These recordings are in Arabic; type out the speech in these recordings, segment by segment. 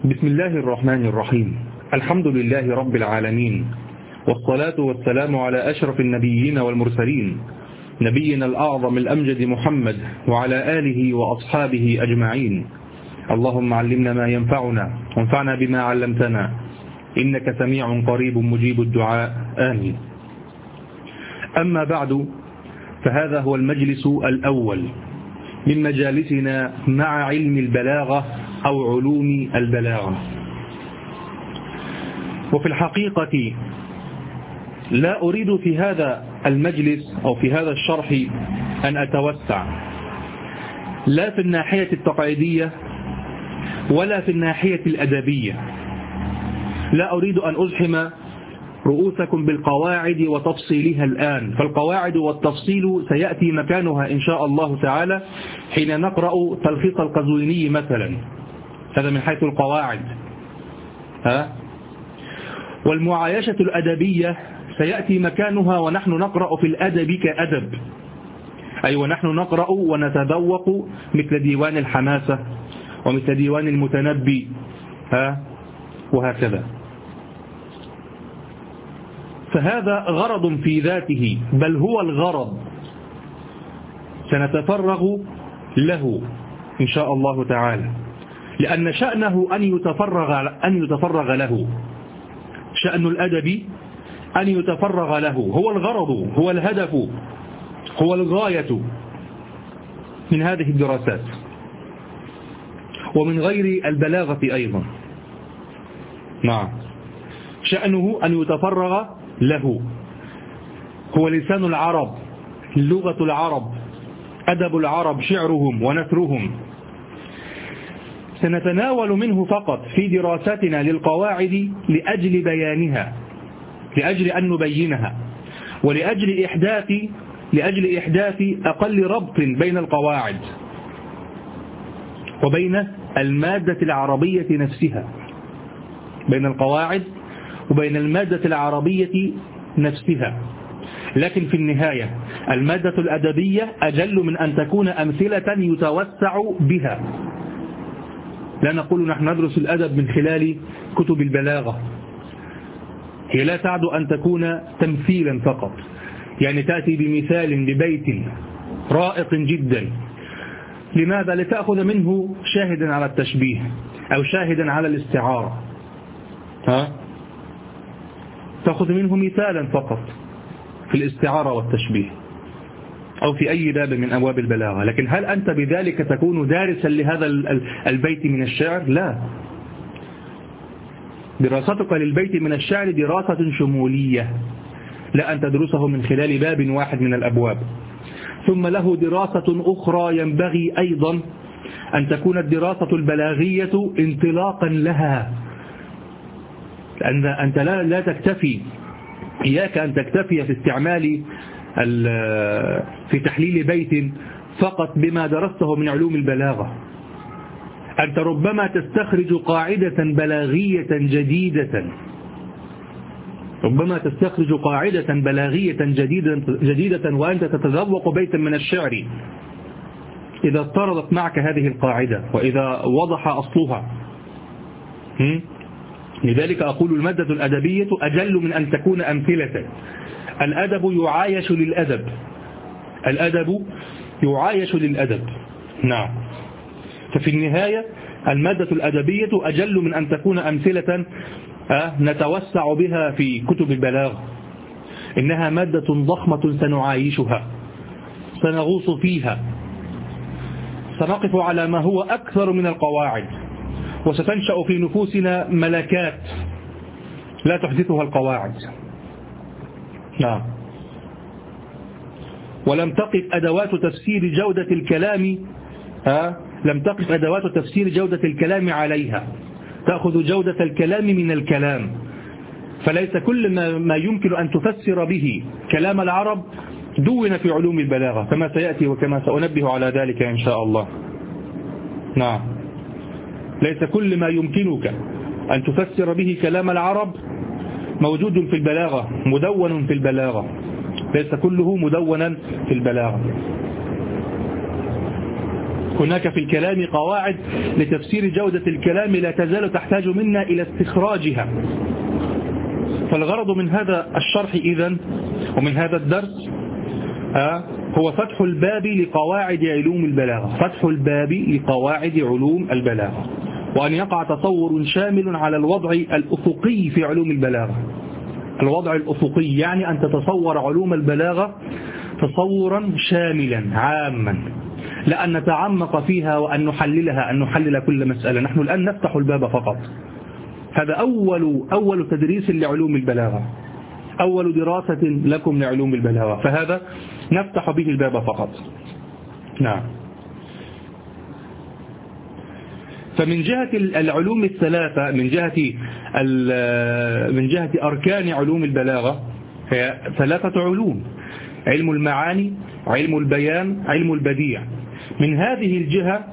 بسم الله الرحمن الرحيم. الحمد لله رب العالمين، والصلاة والسلام على أشرف النبيين والمرسلين، نبينا الأعظم الأمجد محمد وعلى آله وأصحابه أجمعين. اللهم علمنا ما ينفعنا وانفعنا بما علمتنا، إنك سميع قريب مجيب الدعاء، آمين. أما بعد، فهذا هو المجلس الأول من مجالسنا مع علم البلاغة أو علوم البلاغة. وفي الحقيقة لا أريد في هذا المجلس أو في هذا الشرح أن أتوسع لا في الناحية التقعيدية ولا في الناحية الأدبية. لا أريد أن أزحم رؤوسكم بالقواعد وتفصيلها الآن، فالقواعد والتفصيل سيأتي مكانها إن شاء الله تعالى حين نقرأ تلخيص القزويني مثلا، هذا من حيث القواعد. والمعايشة الأدبية سيأتي مكانها ونحن نقرأ في الأدب كأدب، أي ونحن نقرأ ونتذوق مثل ديوان الحماسة ومثل ديوان المتنبي وهكذا. فهذا غرض في ذاته، بل هو الغرض سنتفرغ له إن شاء الله تعالى، لأن شأنه أن يتفرغ له. شأن الأدب أن يتفرغ له، هو الغرض، هو الهدف، هو الغاية من هذه الدراسات، ومن غير البلاغة أيضا. نعم، شأنه أن يتفرغ له، هو لسان العرب، لغة العرب، أدب العرب، شعرهم ونثرهم. سنتناول منه فقط في دراساتنا للقواعد لأجل بيانها، لأجل أن نبينها، ولأجل إحداث أقل ربط بين القواعد وبين المادة العربية نفسها، بين القواعد وبين المادة العربية نفسها. لكن في النهاية المادة الأدبية أجل من أن تكون أمثلة يتوسع بها. لا نقول نحن ندرس الأدب من خلال كتب البلاغة، هي لا تعد أن تكون تمثيلا فقط، يعني تأتي بمثال ببيت رائق جدا. لماذا؟ لتأخذ منه شاهدا على التشبيه أو شاهدا على الاستعارة، تأخذ منه مثالا فقط في الاستعارة والتشبيه أو في أي باب من أبواب البلاغة. لكن هل أنت بذلك تكون دارسا لهذا البيت من الشعر؟ لا، دراستك للبيت من الشعر دراسة شمولية، لا أن تدرسه من خلال باب واحد من الأبواب. ثم له دراسة أخرى ينبغي أيضا أن تكون الدراسة البلاغية انطلاقا لها. أنت لا تكتفي، إياك أن تكتفي في استعمال في تحليل بيت فقط بما درسته من علوم البلاغة. أنت ربما تستخرج قاعدة بلاغية جديدة، ربما تستخرج قاعدة بلاغية جديدة وأنت تتذوق بيتا من الشعر إذا اضطردت معك هذه القاعدة وإذا وضح أصلها. لذلك أقول المادة الأدبية أجل من أن تكون أمثلة. الأدب يعايش للأدب، الأدب يعايش للأدب. نعم، ففي النهاية المادة الأدبية أجل من أن تكون أمثلة نتوسع بها في كتب البلاغة. إنها مادة ضخمة سنعايشها، سنغوص فيها، سنقف على ما هو أكثر من القواعد، وستنشأ في نفوسنا ملكات لا تحدثها القواعد. نعم، ولم تقف أدوات تفسير جودة الكلام لم تقف أدوات تفسير جودة الكلام عليها، تأخذ جودة الكلام من الكلام. فليس كل ما يمكن أن تفسر به كلام العرب دون في علوم البلاغة، كما سيأتي وكما سأنبه على ذلك إن شاء الله. نعم، ليس كل ما يمكنك أن تفسر به كلام العرب موجود في البلاغة، مدون في البلاغة، ليس كله مدونا في البلاغة. هناك في الكلام قواعد لتفسير جودة الكلام لا تزال تحتاج منا إلى استخراجها. فالغرض من هذا الشرح إذن ومن هذا الدرس هو فتح الباب لقواعد علوم البلاغة، فتح الباب لقواعد علوم البلاغة، وأن يقع تصور شامل على الوضع الأفقي في علوم البلاغة. الوضع الأفقي يعني أن تتصور علوم البلاغة تصورا شاملا عاما، لا أن نتعمق فيها وأن نحللها، أن نحلل كل مسألة. نحن الآن نفتح الباب فقط. هذا أول تدريس لعلوم البلاغة، أول دراسة لكم لعلوم البلاغة، فهذا نفتح به الباب فقط. نعم. فمن جهة العلوم الثلاثة، من جهة أركان علوم البلاغة، هي ثلاثة علوم: علم المعاني، علم البيان، علم البديع. من هذه الجهة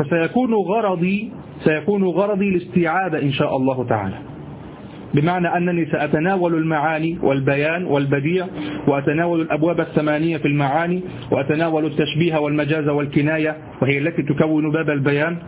سيكون غرضي الاستيعاب إن شاء الله تعالى، بمعنى أنني سأتناول المعاني والبيان والبديع، وأتناول الأبواب الثمانية في المعاني، وأتناول التشبيه والمجاز والكناية وهي التي تكون باب البيان،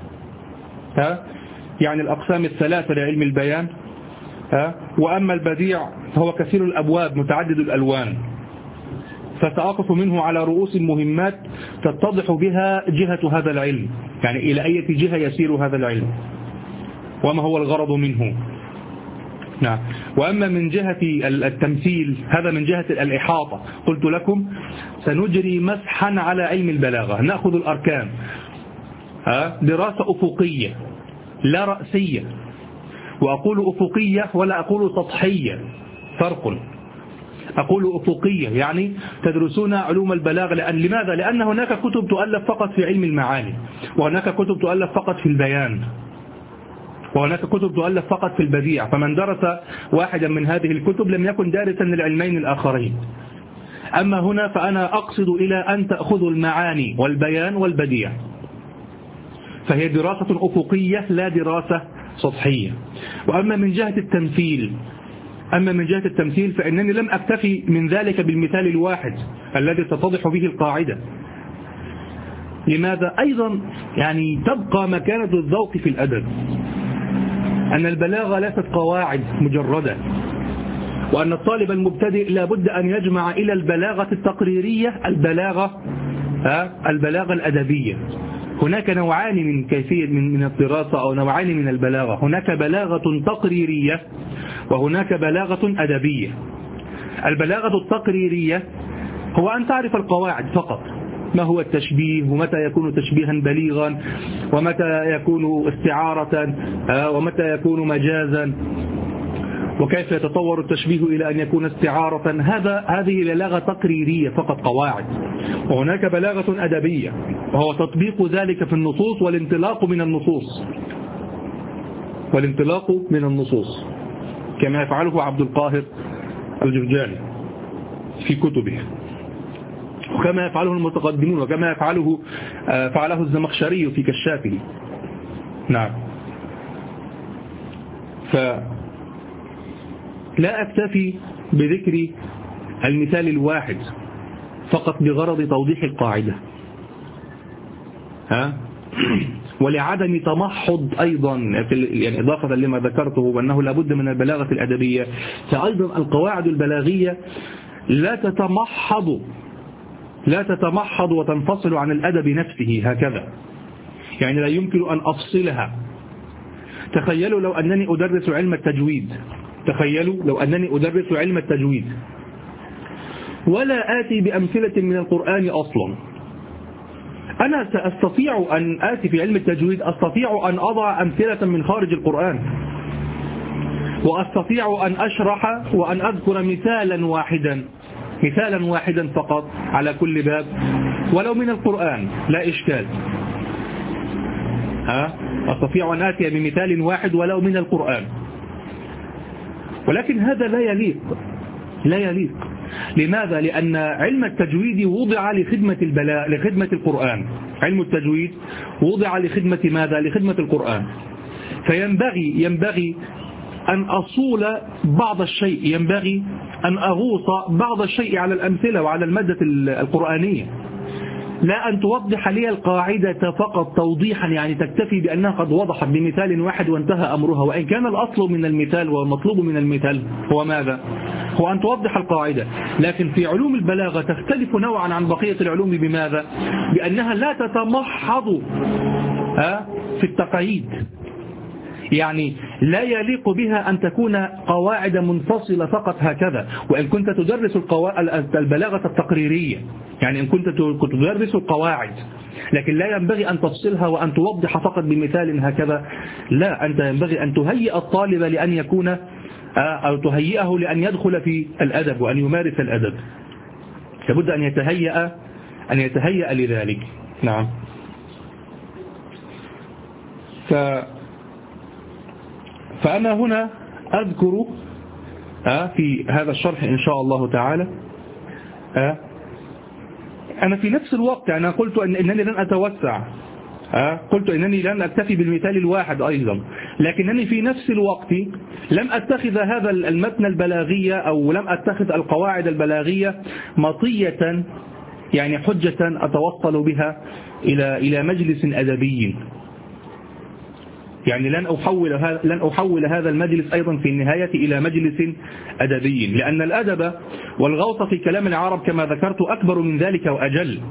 يعني الأقسام الثلاثة لعلم البيان. وأما البديع فهو كثير الأبواب متعدد الألوان، فسأقف منه على رؤوس مهمات تتضح بها جهة هذا العلم، يعني إلى أي جهة يسير هذا العلم وما هو الغرض منه. نعم. وأما من جهة التمثيل، هذا من جهة الإحاطة. قلت لكم سنجري مسحا على علم البلاغة، نأخذ الأركان، دراسة أفقية لا رأسية، وأقول أفقية ولا أقول سطحية، فرق. أقول أفقية يعني تدرسون علوم البلاغة. لماذا؟ لأن هناك كتب تؤلف فقط في علم المعاني، وهناك كتب تؤلف فقط في البيان، وهناك كتب تؤلف فقط في البديع. فمن درس واحدا من هذه الكتب لم يكن دارسا للعلمين الآخرين. أما هنا فأنا أقصد إلى أن تأخذوا المعاني والبيان والبديع، فهي دراسة أفقية لا دراسة سطحية. وأما من جهة التمثيل فإنني لم أكتفي من ذلك بالمثال الواحد الذي تتضح به القاعدة. لماذا؟ أيضا يعني تبقى مكانة الذوق في الأدب، أن البلاغة ليست قواعد مجردة، وأن الطالب المبتدئ لابد أن يجمع إلى البلاغة التقريرية البلاغة الأدبية. هناك نوعان من كيفية من الدراسة، أو نوعان من البلاغة: هناك بلاغة تقريرية وهناك بلاغة أدبية. البلاغة التقريرية هو أن تعرف القواعد فقط، ما هو التشبيه، ومتى يكون تشبيها بليغا، ومتى يكون استعارة، ومتى يكون مجازا، وكيف يتطور التشبيه إلى أن يكون استعارة. هذه بلاغة تقريرية فقط، قواعد. وهناك بلاغة أدبية وهو تطبيق ذلك في النصوص والانطلاق من النصوص كما يفعله عبد القاهر الجرجاني في كتبه، وكما يفعله المتقدمون، وكما فعله الزمخشري في كشافه. نعم. فلا أكتفي بذكر المثال الواحد فقط بغرض توضيح القاعدة، ولعدم تمحض أيضا، يعني إضافة لما ذكرته وأنه لابد من البلاغة الأدبية، فأيضا القواعد البلاغية لا تتمحض وتنفصل عن الأدب نفسه هكذا، يعني لا يمكن أن أفصلها. تخيلوا لو أنني أدرس علم التجويد ولا آتي بأمثلة من القرآن أصلا. أنا سأستطيع أن آتي في علم التجويد، أستطيع أن أضع أمثلة من خارج القرآن، وأستطيع أن أشرح وأن أذكر مثالا واحدا فقط على كل باب، ولو من القرآن لا إشكال. أستطيع أن آتي بمثال واحد ولو من القرآن، ولكن هذا لا يليق. لماذا؟ لأن علم التجويد وضع لخدمة القرآن. علم التجويد وضع لخدمة ماذا؟ لخدمة القرآن. فينبغي أن أصول بعض الشيء، ينبغي أن أغوص بعض الشيء على الأمثلة وعلى المادة القرآنية. لا أن توضح لي القاعدة فقط توضيحا، يعني تكتفي بأنها قد وضحت بمثال واحد وانتهى أمرها، وإن كان الأصل من المثال والمطلوب من المثال هو ماذا؟ هو أن توضح القاعدة. لكن في علوم البلاغة تختلف نوعا عن بقية العلوم بماذا؟ بأنها لا تتمحض في التقعيد، يعني لا يليق بها أن تكون قواعد منفصلة فقط هكذا. وإن كنت تدرس البلاغة التقريرية، يعني إن كنت تدرس القواعد، لكن لا ينبغي أن تفصلها وأن توضح فقط بمثال هكذا. لا، أنت ينبغي أن تهيئ الطالب لأن يكون أو تهيئه لأن يدخل في الأدب وأن يمارس الأدب، لابد أن يتهيأ لذلك. نعم. فأنا هنا أذكر في هذا الشرح إن شاء الله تعالى، أنا في نفس الوقت أنا قلت أنني لن أتوسع، قلت أنني لن أكتفي بالمثال الواحد أيضا، لكنني في نفس الوقت لم أتخذ هذا المتن البلاغية أو لم أتخذ القواعد البلاغية مطية، يعني حجة أتوصل بها إلى مجلس أدبي، يعني لن أحول هذا المجلس أيضا في النهاية إلى مجلس أدبي، لأن الأدب والغوص في كلام العرب كما ذكرت أكبر من ذلك وأجل،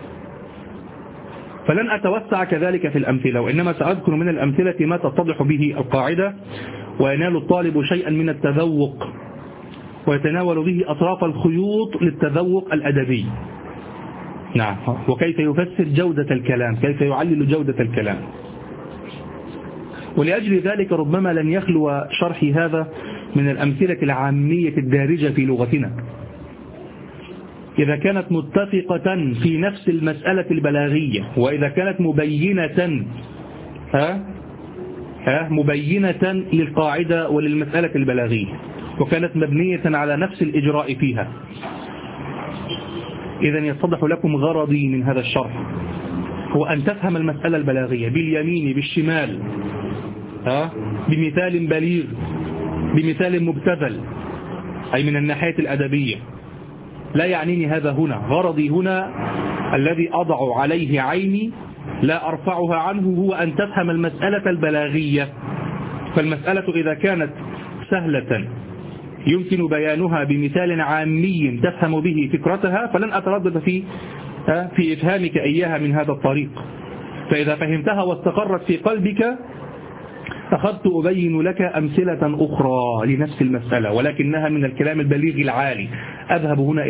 فلن أتوسع كذلك في الأمثلة، وإنما سأذكر من الأمثلة ما تتضح به القاعدة وينال الطالب شيئا من التذوق ويتناول به أطراف الخيوط للتذوق الأدبي. نعم. وكيف يفسر جودة الكلام، كيف يعلل جودة الكلام. ولأجل ذلك ربما لن يخلو شرحي هذا من الأمثلة العامية الدارجة في لغتنا، إذا كانت متفقة في نفس المسألة البلاغية، وإذا كانت مبينة للقاعدة وللمسألة البلاغية، وكانت مبنية على نفس الإجراء فيها. إذن يتضح لكم غرضي من هذا الشرح هو أن تفهم المسألة البلاغية باليمين بالشمال، بمثال بليغ، بمثال مبتذل، أي من الناحية الأدبية. لا يعنيني هذا هنا، غرضي هنا الذي أضع عليه عيني لا أرفعها عنه هو أن تفهم المسألة البلاغية. فالمسألة إذا كانت سهلة يمكن بيانها بمثال عامي تفهم به فكرتها فلن أتردد في إفهامك إياها من هذا الطريق. فإذا فهمتها واستقرت في قلبك أخذت أبين لك أمثلة أخرى لنفس المسألة، ولكنها من الكلام البليغ العالي. أذهب هنا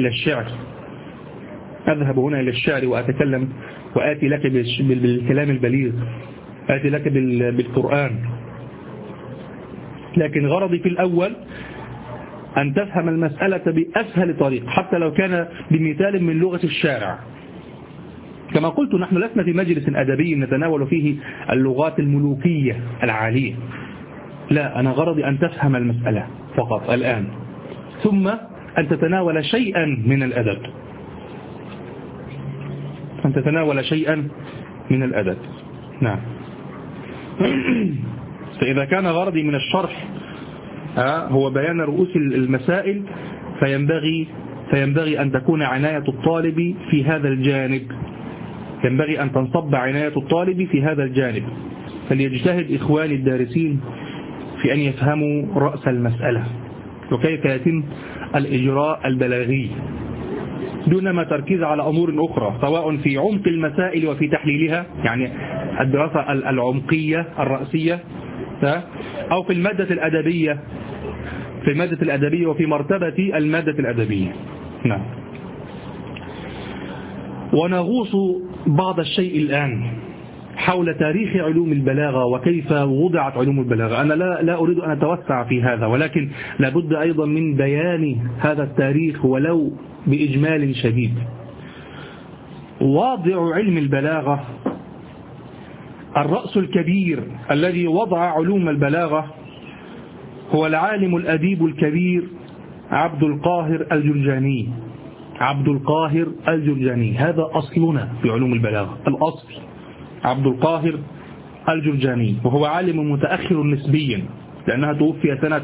إلى الشعر وأتكلم وآتي لك بالكلام البليغ، آتي لك بالقرآن. لكن غرضي في الأول أن تفهم المسألة بأسهل طريق، حتى لو كان بمثال من لغة الشارع. كما قلت نحن لسنا في مجلس أدبي نتناول فيه اللغات الملوكية العالية، لا، أنا غرضي أن تفهم المسألة فقط الآن، ثم أن تتناول شيئا من الأدب، أن تتناول شيئا من الأدب. نعم. فإذا كان غرضي من الشرح هو بيان رؤوس المسائل فينبغي أن تكون عناية الطالب في هذا الجانب، ينبغي أن تنصب عناية الطالب في هذا الجانب. فليجتهد إخواني الدارسين في أن يفهموا رأس المسألة وكيف يتم الإجراء البلاغي دون ما تركيز على أمور أخرى، سواء في عمق المسائل وفي تحليلها، يعني الدراسة العمقية الرأسية، أو في المادة الأدبية وفي مرتبة المادة الأدبية. نعم. ونغوص بعض الشيء الآن حول تاريخ علوم البلاغة وكيف وضعت علوم البلاغة. أنا لا أريد أن أتوسع في هذا، ولكن لابد أيضا من بيان هذا التاريخ ولو بإجمال شديد. واضع علم البلاغة، الرأس الكبير الذي وضع علوم البلاغة هو العالم الأديب الكبير عبد القاهر الجرجاني. عبد القاهر الجرجاني هذا أصلنا في علوم البلاغة، الأصل عبد القاهر الجرجاني، وهو عالم متأخر نسبيا لأنها توفي سنة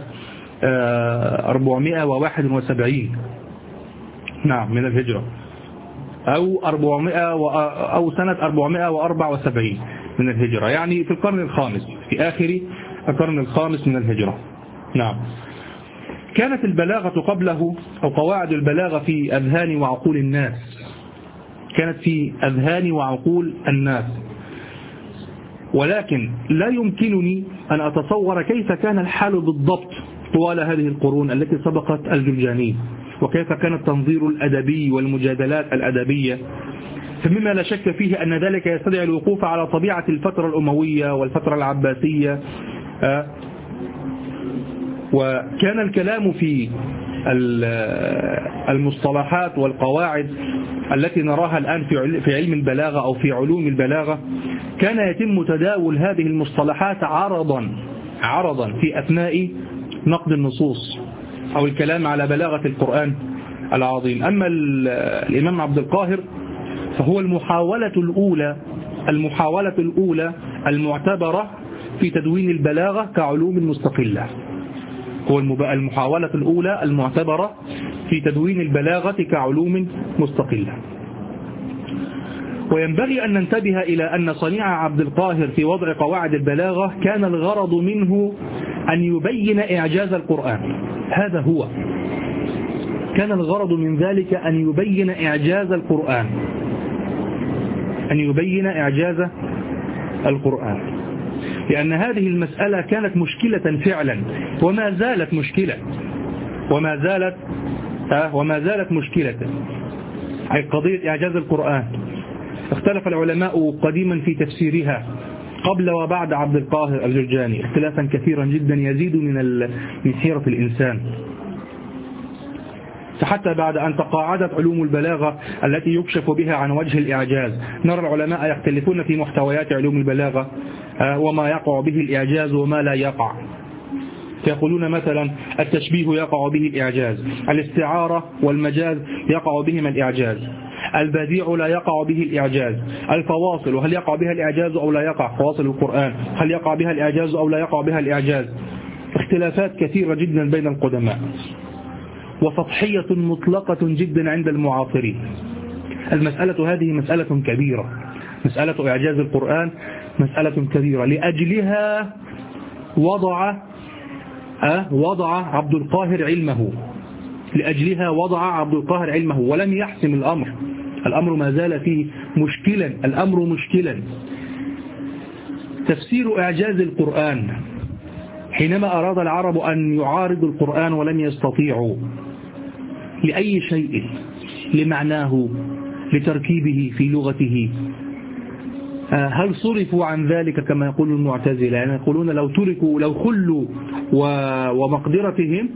471 نعم من الهجرة. أو سنة 474 من الهجرة، يعني في القرن الخامس، في آخر القرن الخامس من الهجرة. نعم. كانت البلاغة قبله أو قواعد البلاغة في أذهان وعقول الناس، كانت في أذهان وعقول الناس، ولكن لا يمكنني أن أتصور كيف كان الحال بالضبط طوال هذه القرون التي سبقت الجرجاني، وكيف كان التنظير الأدبي والمجادلات الأدبية، فمما لا شك فيه أن ذلك يستدعي الوقوف على طبيعة الفترة الأموية والفترة العباسية. وكان الكلام في المصطلحات والقواعد التي نراها الآن في علم البلاغة أو في علوم البلاغة، كان يتم تداول هذه المصطلحات عرضا في أثناء نقد النصوص أو الكلام على بلاغة القرآن العظيم. أما الإمام عبد القاهر فهو المحاولة الأولى المعتبرة في تدوين البلاغة كعلوم مستقلة، هو المحاولة الأولى المعتبرة في تدوين البلاغة كعلوم مستقلة. وينبغي أن ننتبه إلى أن صنيع عبد القاهر في وضع قواعد البلاغة كان الغرض منه أن يبين إعجاز القرآن، هذا هو، كان الغرض من ذلك أن يبين إعجاز القرآن، لأن هذه المسألة كانت مشكلة فعلا وما زالت مشكلة، أي قضية إعجاز القرآن. اختلف العلماء قديما في تفسيرها قبل وبعد عبد القاهر الجرجاني اختلافا كثيرا جدا يزيد من حيرة الإنسان، فحتى بعد أن تقاعدت علوم البلاغة التي يكشف بها عن وجه الإعجاز، نرى العلماء يختلفون في محتويات علوم البلاغة وما يقع به الإعجاز وما لا يقع. يقولون مثلا التشبيه يقع به الإعجاز، الاستعارة والمجاز يقع بهما الإعجاز، البديع لا يقع به الإعجاز، الفواصل هل يقع بها الإعجاز أو لا يقع، فواصل القرآن هل يقع بها الإعجاز أو لا يقع بها الإعجاز. اختلافات كثيرة جدا بين القدماء، وسطحية مطلقة جدا عند المعاصرين. المسألة هذه مسألة كبيرة، مسألة إعجاز القرآن مسألة كبيرة، لأجلها وضع عبد القاهر علمه، ولم يحسم الأمر ما زال فيه مشكلا. تفسير إعجاز القرآن، حينما أراد العرب أن يعارضوا القرآن ولم يستطيعوا لأي شيء، لمعناه، لتركيبه في لغته، هل صرفوا عن ذلك كما يقول المعتزلة؟ يعني يقولون لو خلوا ومقدرتهم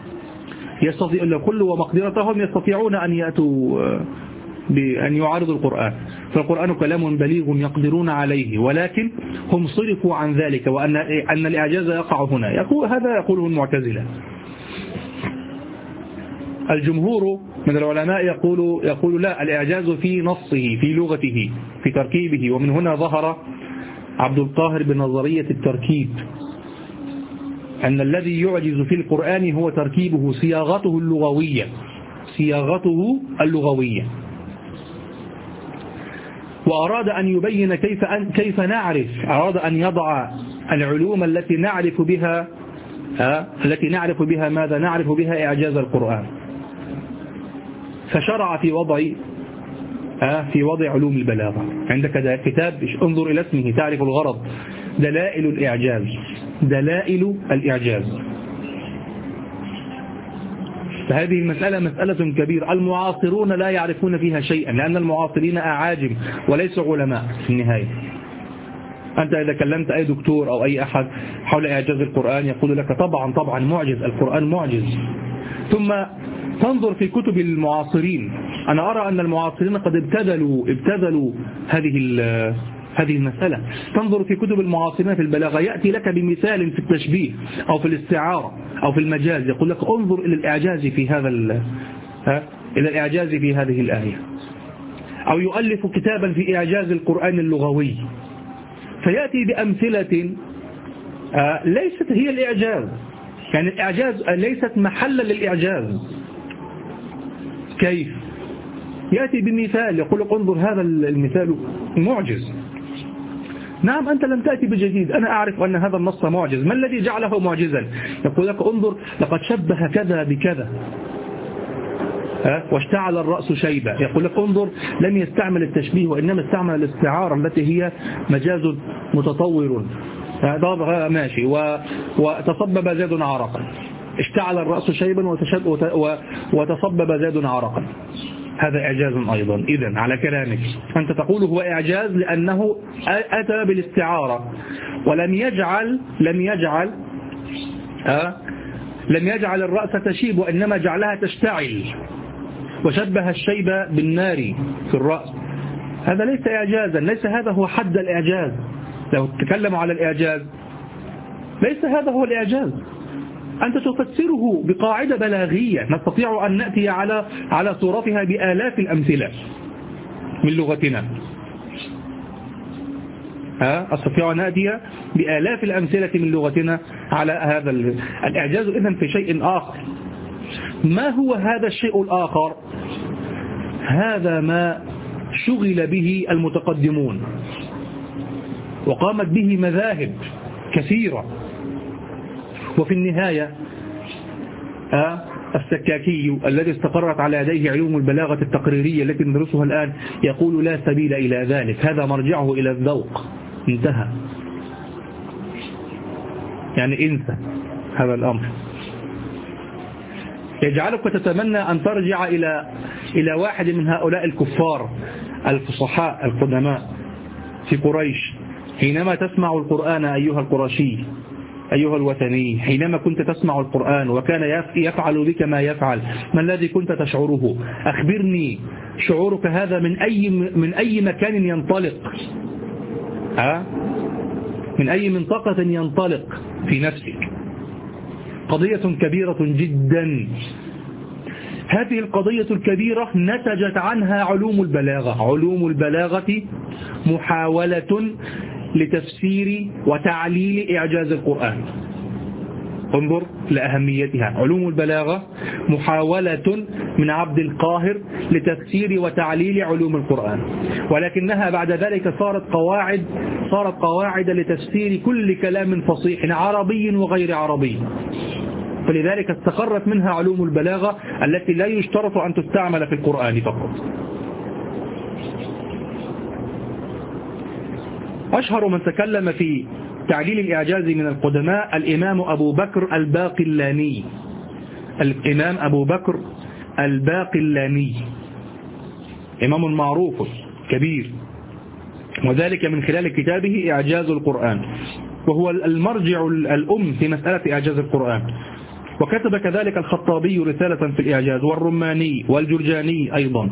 يستطيعون أن يأتوا بأن يعارضوا القرآن، فالقرآن كلام بليغ يقدرون عليه، ولكن هم صرفوا عن ذلك، وأن الإعجاز يقع هنا، هذا يقوله المعتزلة. الجمهور من العلماء يقول لا، الإعجاز في نصه، في لغته، في تركيبه، ومن هنا ظهر عبد القاهر بنظرية التركيب، أن الذي يعجز في القرآن هو تركيبه، صياغته اللغوية. وأراد أن يبين كيف نعرف، أراد أن يضع العلوم التي نعرف بها ماذا؟ نعرف بها إعجاز القرآن. فشرع في وضع علوم البلاغة. عندك كتاب انظر إلى اسمه تعرف الغرض، دلائل الإعجاز. فهذه المسألة مسألة كبيرة، المعاصرون لا يعرفون فيها شيئا، لأن المعاصرين أعاجم وليسوا علماء في النهاية. أنت إذا كلمت أي دكتور أو أي أحد حول إعجاز القرآن يقول لك طبعا معجز، القرآن معجز. ثم تنظر في كتب المعاصرين، أنا أرى أن المعاصرين قد ابتذلوا هذه المسألة. تنظر في كتب المعاصرين في البلاغة، يأتي لك بمثال في التشبيه أو في الاستعارة أو في المجاز، يقول لك انظر إلى الإعجاز في هذه الآية، أو يؤلف كتابا في إعجاز القرآن اللغوي، فيأتي بأمثلة ليست هي الإعجاز، يعني الإعجاز ليست محلا للإعجاز. كيف؟ يأتي بمثال يقول لك انظر هذا المثال معجز. نعم أنت لم تأتي بجديد، أنا أعرف أن هذا النص معجز، ما الذي جعله معجزا؟ يقول لك انظر لقد شبه كذا بكذا واشتعل الرأس شيبة. يقول لك انظر لم يستعمل التشبيه وإنما استعمل الاستعارة التي هي مجاز متطور. ماشي. وتصبب زيد عرقا، اشتعل الرأس شيبا وتصبب زيد عرقا، هذا إعجاز أيضا. إذن على كلامك أنت تقول هو إعجاز لأنه أتى بالاستعارة ولم يجعل الرأس تشيب وإنما جعلها تشتعل، وشبه الشيب بالنار في الرأس. هذا ليس إعجازا، ليس هذا هو حد الإعجاز. لو تتكلم على الإعجاز ليس هذا هو الإعجاز. أنت تفسره بقاعدة بلاغية نستطيع أن نأتي على صورتها بآلاف الأمثلة من لغتنا. أستطيع أن نأتي بآلاف الأمثلة من لغتنا على هذا الإعجاز. إذن في شيء آخر. ما هو هذا الشيء الآخر؟ هذا ما شغل به المتقدمون وقامت به مذاهب كثيرة، وفي النهاية السكاكي الذي استقرت على يديه علوم البلاغة التقريرية التي ندرسها الآن يقول لا سبيل إلى ذلك، هذا مرجعه إلى الذوق، انتهى. يعني انسى هذا الأمر، يجعلك تتمنى أن ترجع إلى واحد من هؤلاء الكفار الفصحاء القدماء في قريش، حينما تسمع القرآن أيها القرشي أيها الوثني، حينما كنت تسمع القرآن وكان يفعل بك ما يفعل، ما الذي كنت تشعره؟ أخبرني شعورك هذا من أي مكان ينطلق، من أي منطقة ينطلق في نفسك؟ قضية كبيرة جدا. هذه القضية الكبيرة نتجت عنها علوم البلاغة. علوم البلاغة محاولة لتفسير وتعليل إعجاز القرآن. انظر لأهميتها. علوم البلاغة محاولة من عبد القاهر لتفسير وتعليل علوم القرآن، ولكنها بعد ذلك صارت قواعد لتفسير كل كلام فصيح عربي وغير عربي. فلذلك استقرت منها علوم البلاغة التي لا يشترط أن تستعمل في القرآن فقط. أشهر من تكلم في تعليل الإعجاز من القدماء الإمام أبو بكر الباقلاني. الإمام أبو بكر الباقلاني إمام معروف كبير، وذلك من خلال كتابه إعجاز القرآن، وهو المرجع الأم في مسألة إعجاز القرآن. وكتب كذلك الخطابي رسالة في الإعجاز، والرماني والجرجاني أيضا.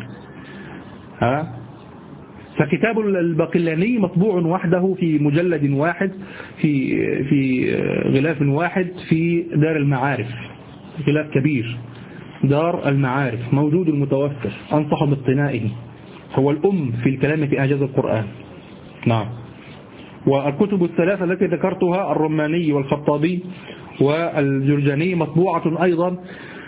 فكتاب الباقلاني مطبوع وحده في مجلد واحد في غلاف واحد في دار المعارف، غلاف كبير دار المعارف موجود المتوفر، أنصح باقتنائه، هو الأم في الكلام في إعجاز القرآن. نعم. والكتب الثلاثة التي ذكرتها الرماني والخطابي والجرجاني مطبوعة أيضا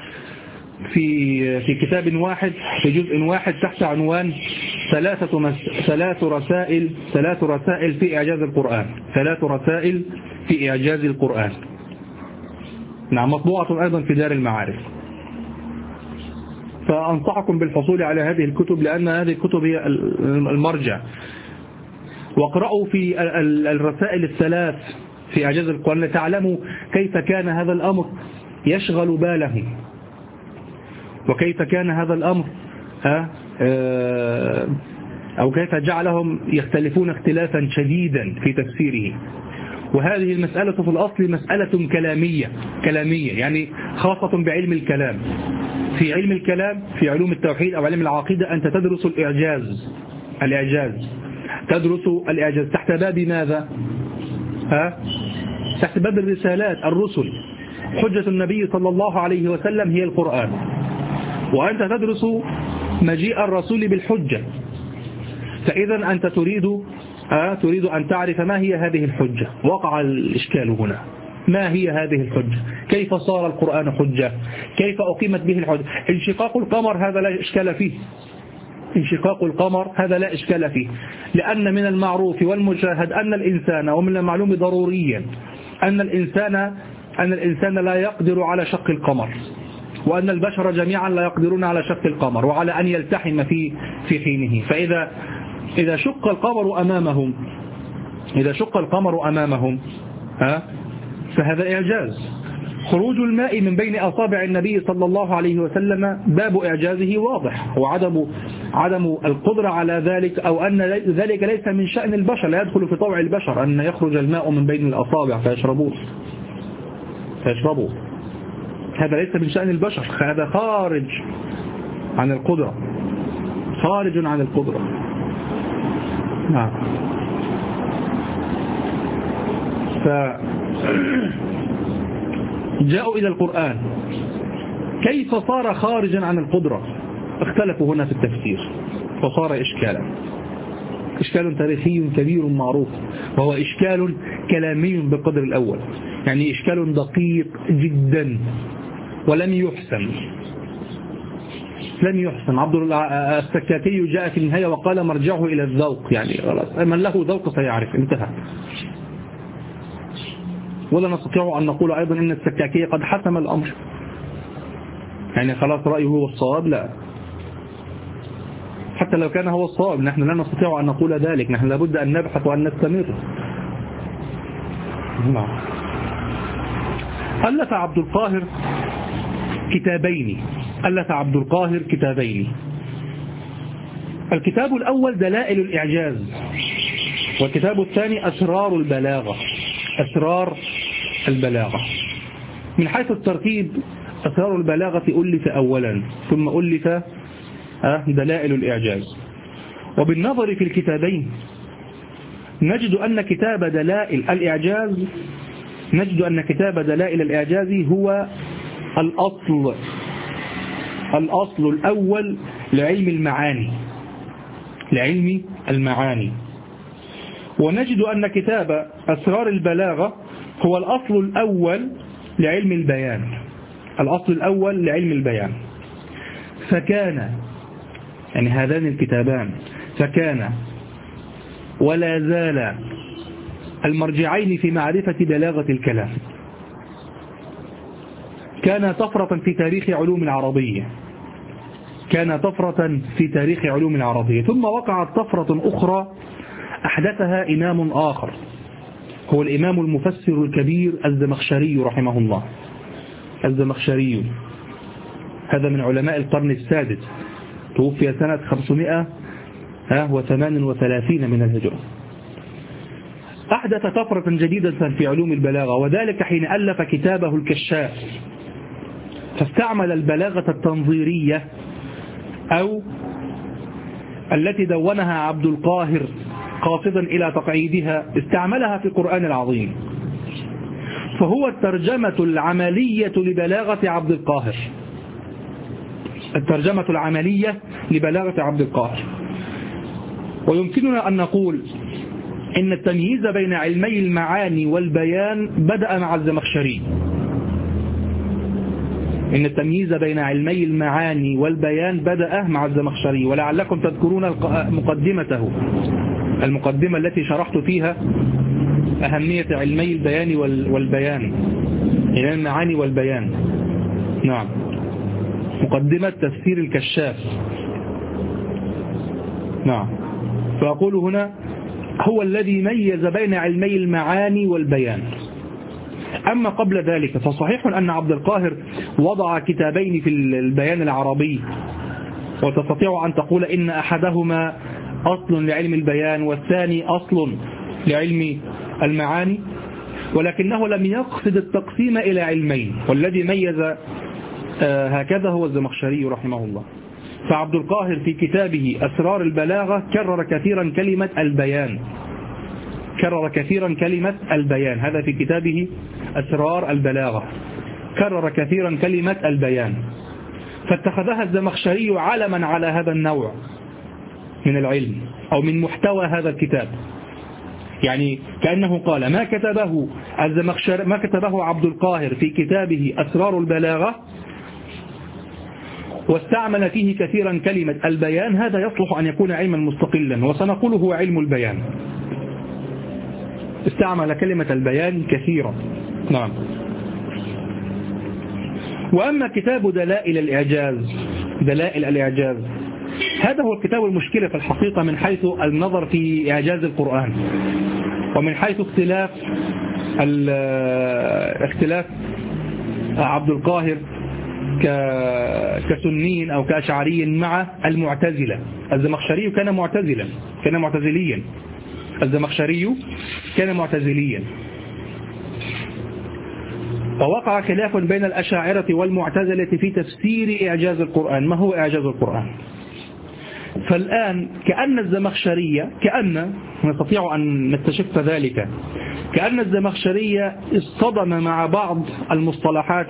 في كتاب واحد في جزء واحد تحت عنوان ثلاث رسائل في إعجاز القرآن. 3 رسائل في إعجاز القرآن. نعم، مطبوعة أيضا في دار المعارف. فأنصحكم بالحصول على هذه الكتب لأن هذه الكتب هي المرجع. واقرأوا في الرسائل الثلاث في إعجاز القرآن لتعلموا كيف كان هذا الأمر يشغل بالهم، وكيف كان هذا الأمر أو كيف جعلهم يختلفون اختلافا شديدا في تفسيره. وهذه المسألة في الأصل مسألة كلامية يعني خاصة بعلم الكلام. في علم الكلام في علوم التوحيد أو علم العقيدة أنت تدرس الإعجاز تدرس الإعجاز تحت باب ماذا؟ تحت باب الرسالات، الرسل. حجة النبي صلى الله عليه وسلم هي القرآن، وأنت تدرس مجيء الرسول بالحجة. فإذا أنت تريد أن تعرف ما هي هذه الحجة. وقع الإشكال هنا، ما هي هذه الحجة؟ كيف صار القرآن حجة؟ كيف أقيمت به الحجة؟ انشقاق القمر هذا لا إشكال فيه، انشقاق القمر هذا لا إشكال فيه، لأن من المعروف والمشاهد أن الإنسان، ومن المعلوم ضروريا أن الإنسان لا يقدر على شق القمر، وأن البشر جميعا لا يقدرون على شق القمر وعلى أن يلتحم في حينه. فإذا شق القمر أمامهم فهذا إعجاز. خروج الماء من بين أصابع النبي صلى الله عليه وسلم باب إعجازه واضح، وعدم القدرة على ذلك، أو أن ذلك ليس من شأن البشر، لا يدخل في طوع البشر أن يخرج الماء من بين الأصابع فيشربوه. هذا ليس من شأن البشر، هذا خارج عن القدرة. نعم. جاءوا إلى القرآن، كيف صار خارجا عن القدرة؟ اختلفوا هنا في التفسير، فصار إشكال تاريخي كبير معروف، وهو إشكال كلامي بالقدر الأول، يعني إشكال دقيق جدا ولم يحسن. عبد السكاكي جاء في النهاية وقال مرجعه إلى الذوق، يعني من له ذوق سيعرف، انتهى. ولا نستطيع أن نقول أيضا إن السكاكي قد حسم الأمر، يعني خلاص رأيه هو الصواب، لا، حتى لو كان هو الصواب نحن لا نستطيع أن نقول ذلك، نحن لابد أن نبحث وأن نستمر. ألف عبد القاهر كتابين. الكتاب الأول دلائل الإعجاز، والكتاب الثاني أسرار البلاغة. من حيث الترتيب أسرار البلاغة ألف أولا، ثم ألف دلائل الإعجاز. وبالنظر في الكتابين نجد أن كتاب دلائل الإعجاز هو الأصل الأول لعلم المعاني. ونجد أن كتاب أسرار البلاغة هو الأصل الأول لعلم البيان. فكان، يعني هذان الكتابان، فكان ولا زال المرجعين في معرفة بلاغة الكلام. كان طفرة في تاريخ علوم العربية، ثم وقعت طفرة أخرى أحدثها إمام آخر، هو الإمام المفسر الكبير الزمخشري رحمه الله. الزمخشري هذا من علماء القرن السادس، توفي سنة 538 من الهجرة. أحدث طفرة جديدة في علوم البلاغة، وذلك حين ألف كتابه الكشاف، فاستعمل البلاغة التنظيرية أو التي دونها عبد القاهر قاصدا إلى تقعيدها، استعملها في القرآن العظيم، فهو الترجمة العملية لبلاغة عبد القاهر. ويمكننا أن نقول إن التمييز بين علمي المعاني والبيان بدأ مع الزمخشري. ولعلكم تذكرون المقدمة التي شرحت فيها أهمية علمي البيان والبيان، علم المعاني والبيان. نعم، مقدمة تفسير الكشاف. نعم، فأقول هنا هو الذي ميز بين علمي المعاني والبيان. أما قبل ذلك فصحيح أن عبد القاهر وضع كتابين في البيان العربي، وتستطيع أن تقول إن أحدهما أصل لعلم البيان والثاني أصل لعلم المعاني، ولكنه لم يقصد التقسيم إلى علمين، والذي ميز هكذا هو الزمخشري رحمه الله. فعبد القاهر في كتابه أسرار البلاغة كرر كثيرا كلمة البيان، هذا في كتابه أسرار البلاغة، كرر كثيرا كلمة البيان، فاتخذها الزمخشري علما على هذا النوع من العلم أو من محتوى هذا الكتاب. يعني كأنه قال ما كتبه عبد القاهر في كتابه أسرار البلاغة واستعمل فيه كثيرا كلمة البيان، هذا يصلح أن يكون علما مستقلا، وسنقول هو علم البيان. استعمل كلمة البيان كثيرا. نعم. وأما كتاب دلائل الإعجاز، هذا هو الكتاب المشكلة في الحقيقة من حيث النظر في إعجاز القرآن، ومن حيث اختلاف عبد القاهر كسنين أو كأشعري مع المعتزلة. الزمخشري كان معتزليا. الزمخشري كان معتزليا. ووقع خلاف بين الأشاعرة والمعتزلة في تفسير إعجاز القرآن. ما هو إعجاز القرآن؟ فالآن كأن الزمخشرية، نستطيع أن نكتشف ذلك، كأن الزمخشرية اصطدم مع بعض المصطلحات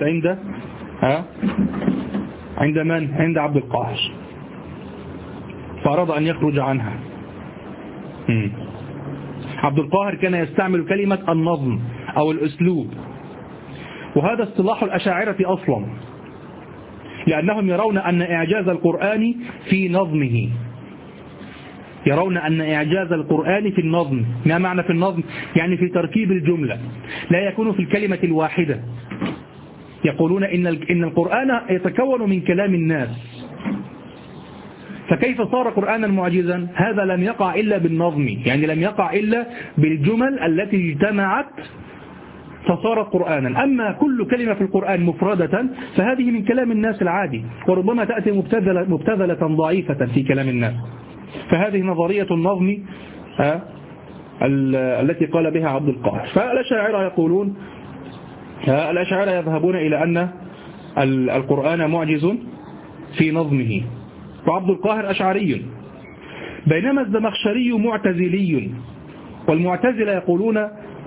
عند من؟ عند عبد القاهر، فأراد أن يخرج عنها. عبد القاهر كان يستعمل كلمة النظم أو الأسلوب، وهذا اصطلاح الأشاعرة أصلا، لأنهم يرون أن إعجاز القرآن في نظمه، يرون أن إعجاز القرآن في النظم. ما معنى في النظم؟ يعني في تركيب الجملة، لا يكون في الكلمة الواحدة. يقولون إن القرآن يتكون من كلام الناس، فكيف صار قرآنا معجزا؟ هذا لم يقع إلا بالنظم، يعني لم يقع إلا بالجمل التي اجتمعت فصارت قرآنا. أما كل كلمة في القرآن مفردة فهذه من كلام الناس العادي، وربما تأتي مبتذلة ضعيفة في كلام الناس. فهذه نظرية النظم التي قال بها عبد القاهر. فالأشاعرة يقولون، الأشاعرة يذهبون إلى أن القرآن معجز في نظمه، وعبد القاهر أشعري، بينما الزمخشري معتزلي. والمعتزلة يقولون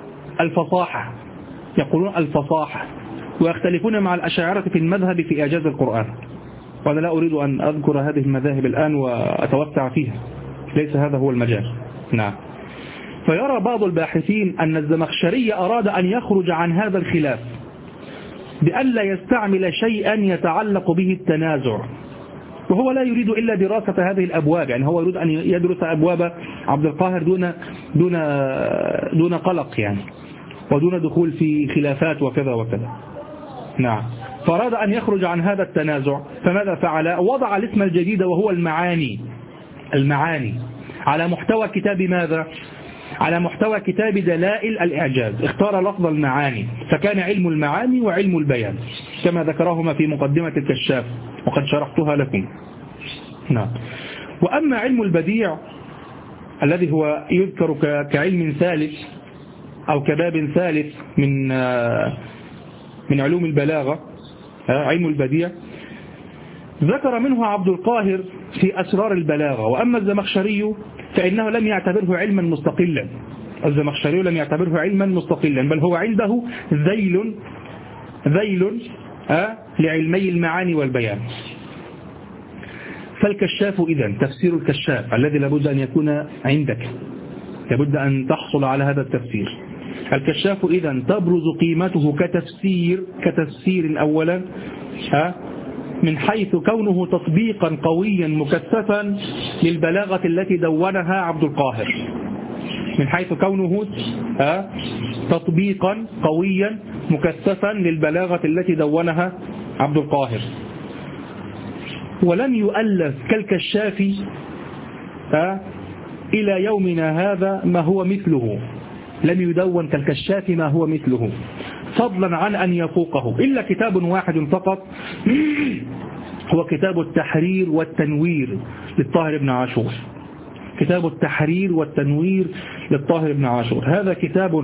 الفصاحة، ويختلفون مع الأشاعرة في المذهب في إعجاز القرآن. وأنا لا أريد أن أذكر هذه المذاهب الآن وأتوسع فيها، ليس هذا هو المجال. نعم. فيرى بعض الباحثين أن الزمخشري أراد أن يخرج عن هذا الخلاف بأن لا يستعمل شيئا يتعلق به التنازع، وهو لا يريد إلا دراسة هذه الأبواب. يعني هو يريد أن يدرس أبواب عبد القاهر دون قلق، يعني ودون دخول في خلافات وكذا وكذا. نعم. فأراد أن يخرج عن هذا التنازع، فماذا فعل؟ وضع الاسم الجديد وهو المعاني على محتوى كتاب ماذا؟ على محتوى كتاب دلائل الإعجاز. اختار لفظ المعاني، فكان علم المعاني وعلم البيان كما ذكرهما في مقدمة الكشاف، وقد شرحتها لكم. نعم. وأما علم البديع الذي هو يذكر كعلم ثالث أو كباب ثالث من علوم البلاغة، علم البديع، ذكر منه عبد القاهر في أسرار البلاغة. وأما الزمخشري فإنه لم يعتبره علما مستقلا. الزمخشري لم يعتبره علما مستقلا، بل هو عنده ذيل لعلمي المعاني والبيان. فالكشاف إذن، تفسير الكشاف الذي لابد أن يكون عندك، لابد أن تحصل على هذا التفسير. الكشاف إذن تبرز قيمته كتفسير أولا من حيث كونه تطبيقا قويا مكثفا للبلاغة التي دونها عبد القاهر، من حيث كونه تطبيقا قويا مكثفا للبلاغة التي دونها عبد القاهر. ولم يؤلف كالكشاف إلى يومنا هذا ما هو مثله، لم يدون كالكشاف ما هو مثله، فضلا عن أن يفوقه، إلا كتاب واحد فقط هو كتاب التحرير والتنوير للطاهر بن عاشور. كتاب التحرير والتنوير للطاهر بن عاشور، هذا كتاب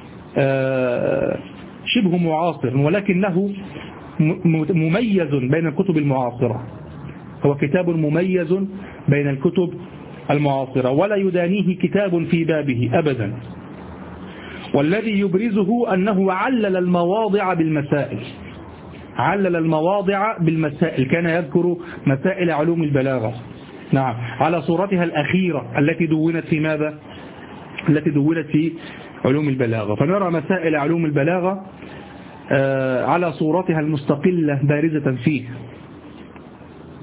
شبه معاصر، ولكنه مميز بين الكتب المعاصرة. هو كتاب مميز بين الكتب المعاصرة، ولا يدانيه كتاب في بابه أبدا. والذي يبرزه أنه علل المواضع بالمسائل، كان يذكر مسائل علوم البلاغة، نعم، على صورتها الأخيرة التي دونت في ماذا؟ التي دونت في علوم البلاغة. فنرى مسائل علوم البلاغة على صورتها المستقلة بارزة فيه.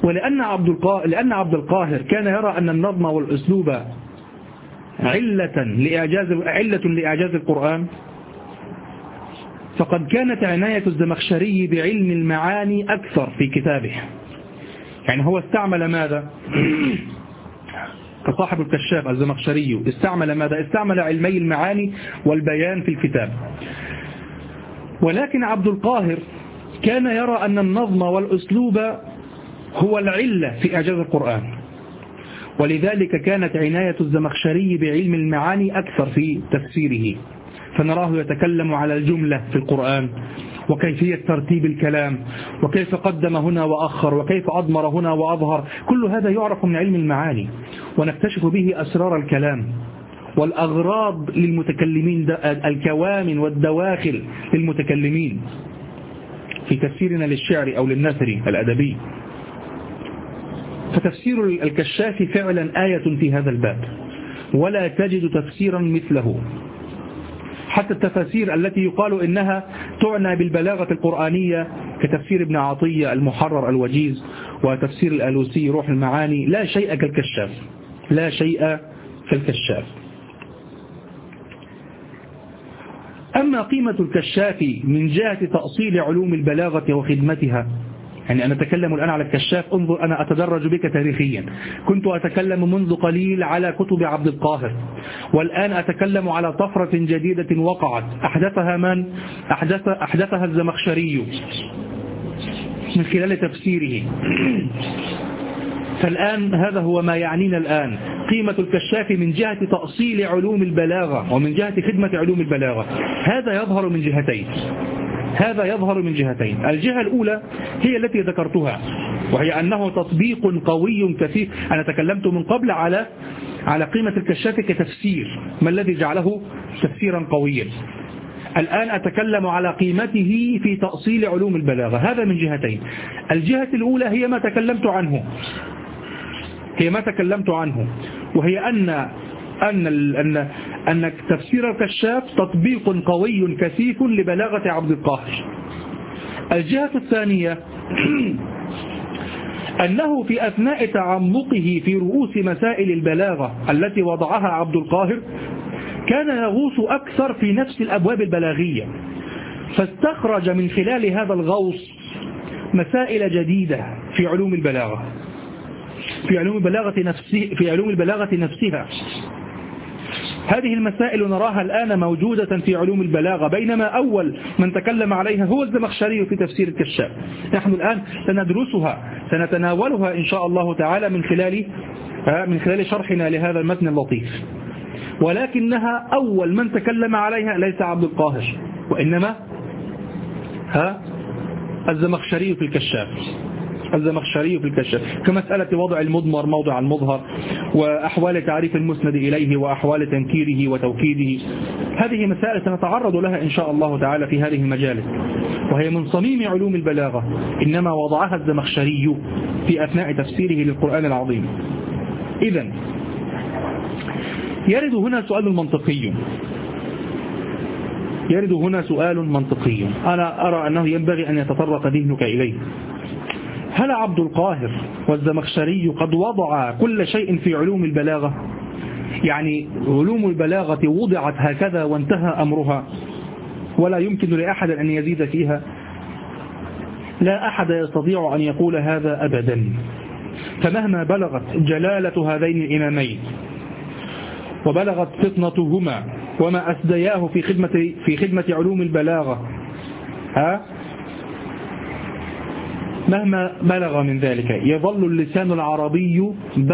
لأن عبد القاهر كان يرى أن النظم والأسلوب علة لإعجاز القرآن، فقد كانت عناية الزمخشري بعلم المعاني أكثر في كتابه. يعني هو استعمل ماذا؟ كصاحب الكشاف الزمخشري استعمل ماذا؟ استعمل علمي المعاني والبيان في الكتاب. ولكن عبد القاهر كان يرى أن النظم والأسلوب هو العلة في إعجاز القرآن، ولذلك كانت عناية الزمخشري بعلم المعاني أكثر في تفسيره، فنراه يتكلم على الجملة في القرآن وكيفية ترتيب الكلام وكيف قدم هنا وأخر وكيف أضمر هنا وأظهر. كل هذا يعرف من علم المعاني، ونكتشف به أسرار الكلام والأغراض للمتكلمين، الكوامن والدواخل للمتكلمين في تفسيرنا للشعر أو للنثر الأدبي. فتفسير الكشاف فعلا آية في هذا الباب، ولا تجد تفسيرا مثله. حتى التفاسير التي يقال إنها تعنى بالبلاغة القرآنية كتفسير ابن عطية المحرر الوجيز وتفسير الآلوسي روح المعاني، لا شيء كالكشاف، لا شيء كالكشاف. أما قيمة الكشاف من جهة تأصيل علوم البلاغة وخدمتها، يعني أنا أتكلم الآن على الكشاف، انظر أنا أتدرج بك تاريخيا. كنت أتكلم منذ قليل على كتب عبد القاهر، والآن أتكلم على طفرة جديدة وقعت أحدثها من؟ أحدثها الزمخشري من خلال تفسيره. فالآن هذا هو ما يعنينا الآن، قيمة الكشاف من جهة تأصيل علوم البلاغة ومن جهة خدمة علوم البلاغة. هذا يظهر من جهتين. الجهة الأولى هي التي ذكرتها، وهي أنه تطبيق قوي كثير. أنا تكلمت من قبل على قيمة الكشاف كتفسير، ما الذي جعله تفسيرا قويا. الآن أتكلم على قيمته في تأصيل علوم البلاغة. هذا من جهتين. الجهة الأولى هي ما تكلمت عنه، وهي أن تفسير الكشاف تطبيق قوي كثيف لبلاغة عبد القاهر. الجهة الثانية أنه في أثناء تعمقه في رؤوس مسائل البلاغة التي وضعها عبد القاهر كان يغوص أكثر في نفس الأبواب البلاغية، فاستخرج من خلال هذا الغوص مسائل جديدة في علوم البلاغة، في علوم البلاغة نفسها. هذه المسائل نراها الآن موجودة في علوم البلاغة، بينما أول من تكلم عليها هو الزمخشري في تفسير الكشاف. نحن الآن سندرسها، سنتناولها إن شاء الله تعالى من خلال شرحنا لهذا المتن اللطيف، ولكنها أول من تكلم عليها ليس عبد القاهر، وإنما الزمخشري في الكشاف. كمسألة وضع المضمر موضع المظهر، وأحوال تعريف المسند إليه، وأحوال تنكيره وتوكيده. هذه مسائل سنتعرض لها إن شاء الله تعالى في هذه المجالس، وهي من صميم علوم البلاغة، إنما وضعها الزمخشري في أثناء تفسيره للقرآن العظيم. إذن يرد هنا سؤال منطقي أنا أرى أنه ينبغي أن يتطرق ذهنك إليه. هل عبد القاهر والزمخشري قد وضع كل شيء في علوم البلاغة؟ يعني علوم البلاغة وضعت هكذا وانتهى أمرها ولا يمكن لأحد أن يزيد فيها؟ لا أحد يستطيع أن يقول هذا أبدا. فمهما بلغت جلالة هذين الإمامين وبلغت فطنتهما وما أسدياه في خدمة علوم البلاغة، مهما بلغ من ذلك يظل اللسان العربي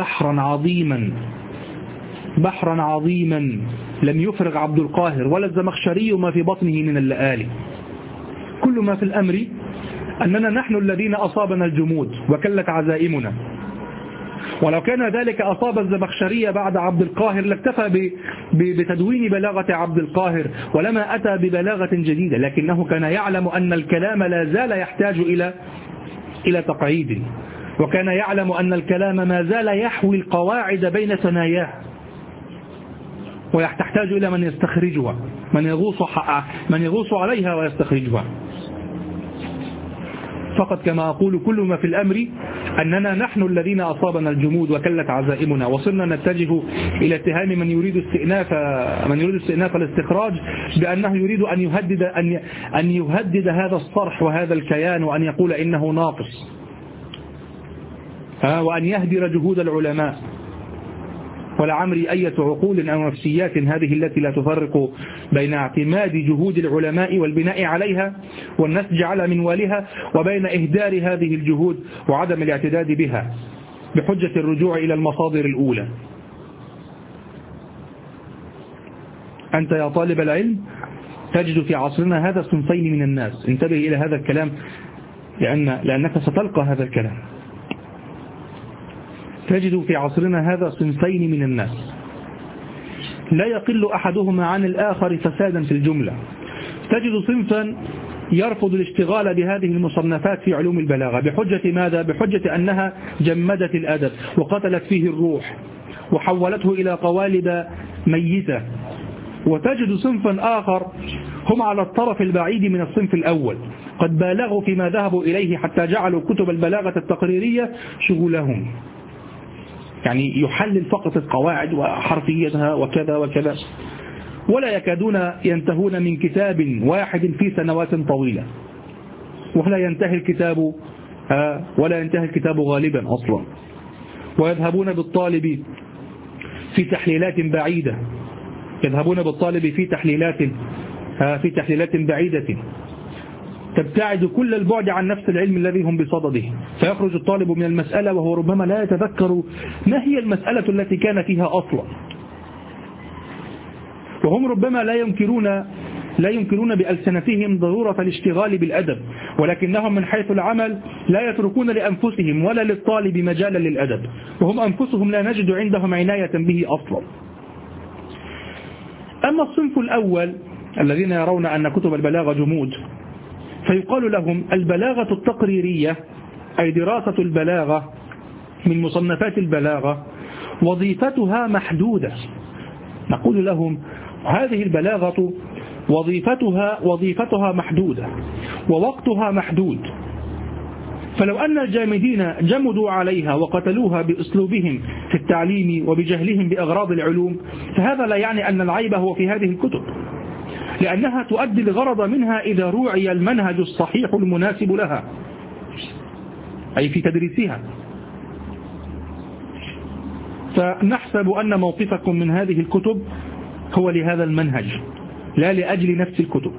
بحرا عظيما لم يفرغ عبد القاهر ولا الزمخشري ما في بطنه من اللآلئ. كل ما في الأمر أننا نحن الذين أصابنا الجمود وكلت عزائمنا، ولو كان ذلك أصاب الزمخشري بعد عبد القاهر لاكتفى بتدوين بلاغة عبد القاهر ولما أتى ببلاغة جديدة، لكنه كان يعلم أن الكلام لا زال يحتاج إلى تقعيد، وكان يعلم أن الكلام ما زال يحوي القواعد بين ثناياه ويحتاج إلى من يستخرجها، من يغوص عليها ويستخرجها. فقط كما أقول كل ما في الأمر أننا نحن الذين أصابنا الجمود وكلت عزائمنا، وصرنا نتجه إلى اتهام من يريد استئناف الاستخراج بأنه يريد أن يهدد هذا الصرح وهذا الكيان، وأن يقول إنه ناقص، وأن يهدر جهود العلماء. ولعمري أية عقول أو نفسيات هذه التي لا تفرق بين اعتماد جهود العلماء والبناء عليها والنسج على منوالها، وبين إهدار هذه الجهود وعدم الاعتداد بها بحجة الرجوع إلى المصادر الأولى. أنت يا طالب العلم تجد في عصرنا هذا صنفين من الناس، انتبه إلى هذا الكلام لأنك ستلقى هذا الكلام. تجد في عصرنا هذا صنفين من الناس لا يقل أحدهما عن الآخر فسادا في الجملة. تجد صنفا يرفض الاشتغال بهذه المصنفات في علوم البلاغة بحجة ماذا؟ بحجة أنها جمدت الأدب وقتلت فيه الروح وحولته إلى قوالب ميتة. وتجد صنفا آخر هم على الطرف البعيد من الصنف الأول، قد بالغوا فيما ذهبوا إليه حتى جعلوا كتب البلاغة التقريرية شغلهم، يعني يحلل فقط القواعد وحرفيتها وكذا وكذا، ولا يكادون ينتهون من كتاب واحد في سنوات طويلة، ولا ينتهي الكتاب غالبا أصلا. ويذهبون بالطالب في تحليلات بعيدة، في تحليلات بعيدة تبتعد كل البعد عن نفس العلم الذي هم بصدده، فيخرج الطالب من المسألة وهو ربما لا يتذكر ما هي المسألة التي كان فيها أصلا. وهم ربما لا ينكرون بألسنتهم ضرورة الاشتغال بالأدب، ولكنهم من حيث العمل لا يتركون لأنفسهم ولا للطالب مجالا للأدب، وهم أنفسهم لا نجد عندهم عناية به أصلا. أما الصنف الأول الذين يرون أن كتب البلاغة جمود، فيقال لهم البلاغة التقريرية، أي دراسة البلاغة من مصنفات البلاغة، وظيفتها محدودة. نقول لهم هذه البلاغة وظيفتها محدودة ووقتها محدود، فلو أن الجامدين جمدوا عليها وقتلوها بأسلوبهم في التعليم وبجهلهم بأغراض العلوم، فهذا لا يعني أن العيب هو في هذه الكتب، لأنها تؤدي الغرض منها إذا روعي المنهج الصحيح المناسب لها، أي في تدريسها. فنحسب أن موقفكم من هذه الكتب هو لهذا المنهج لا لأجل نفس الكتب،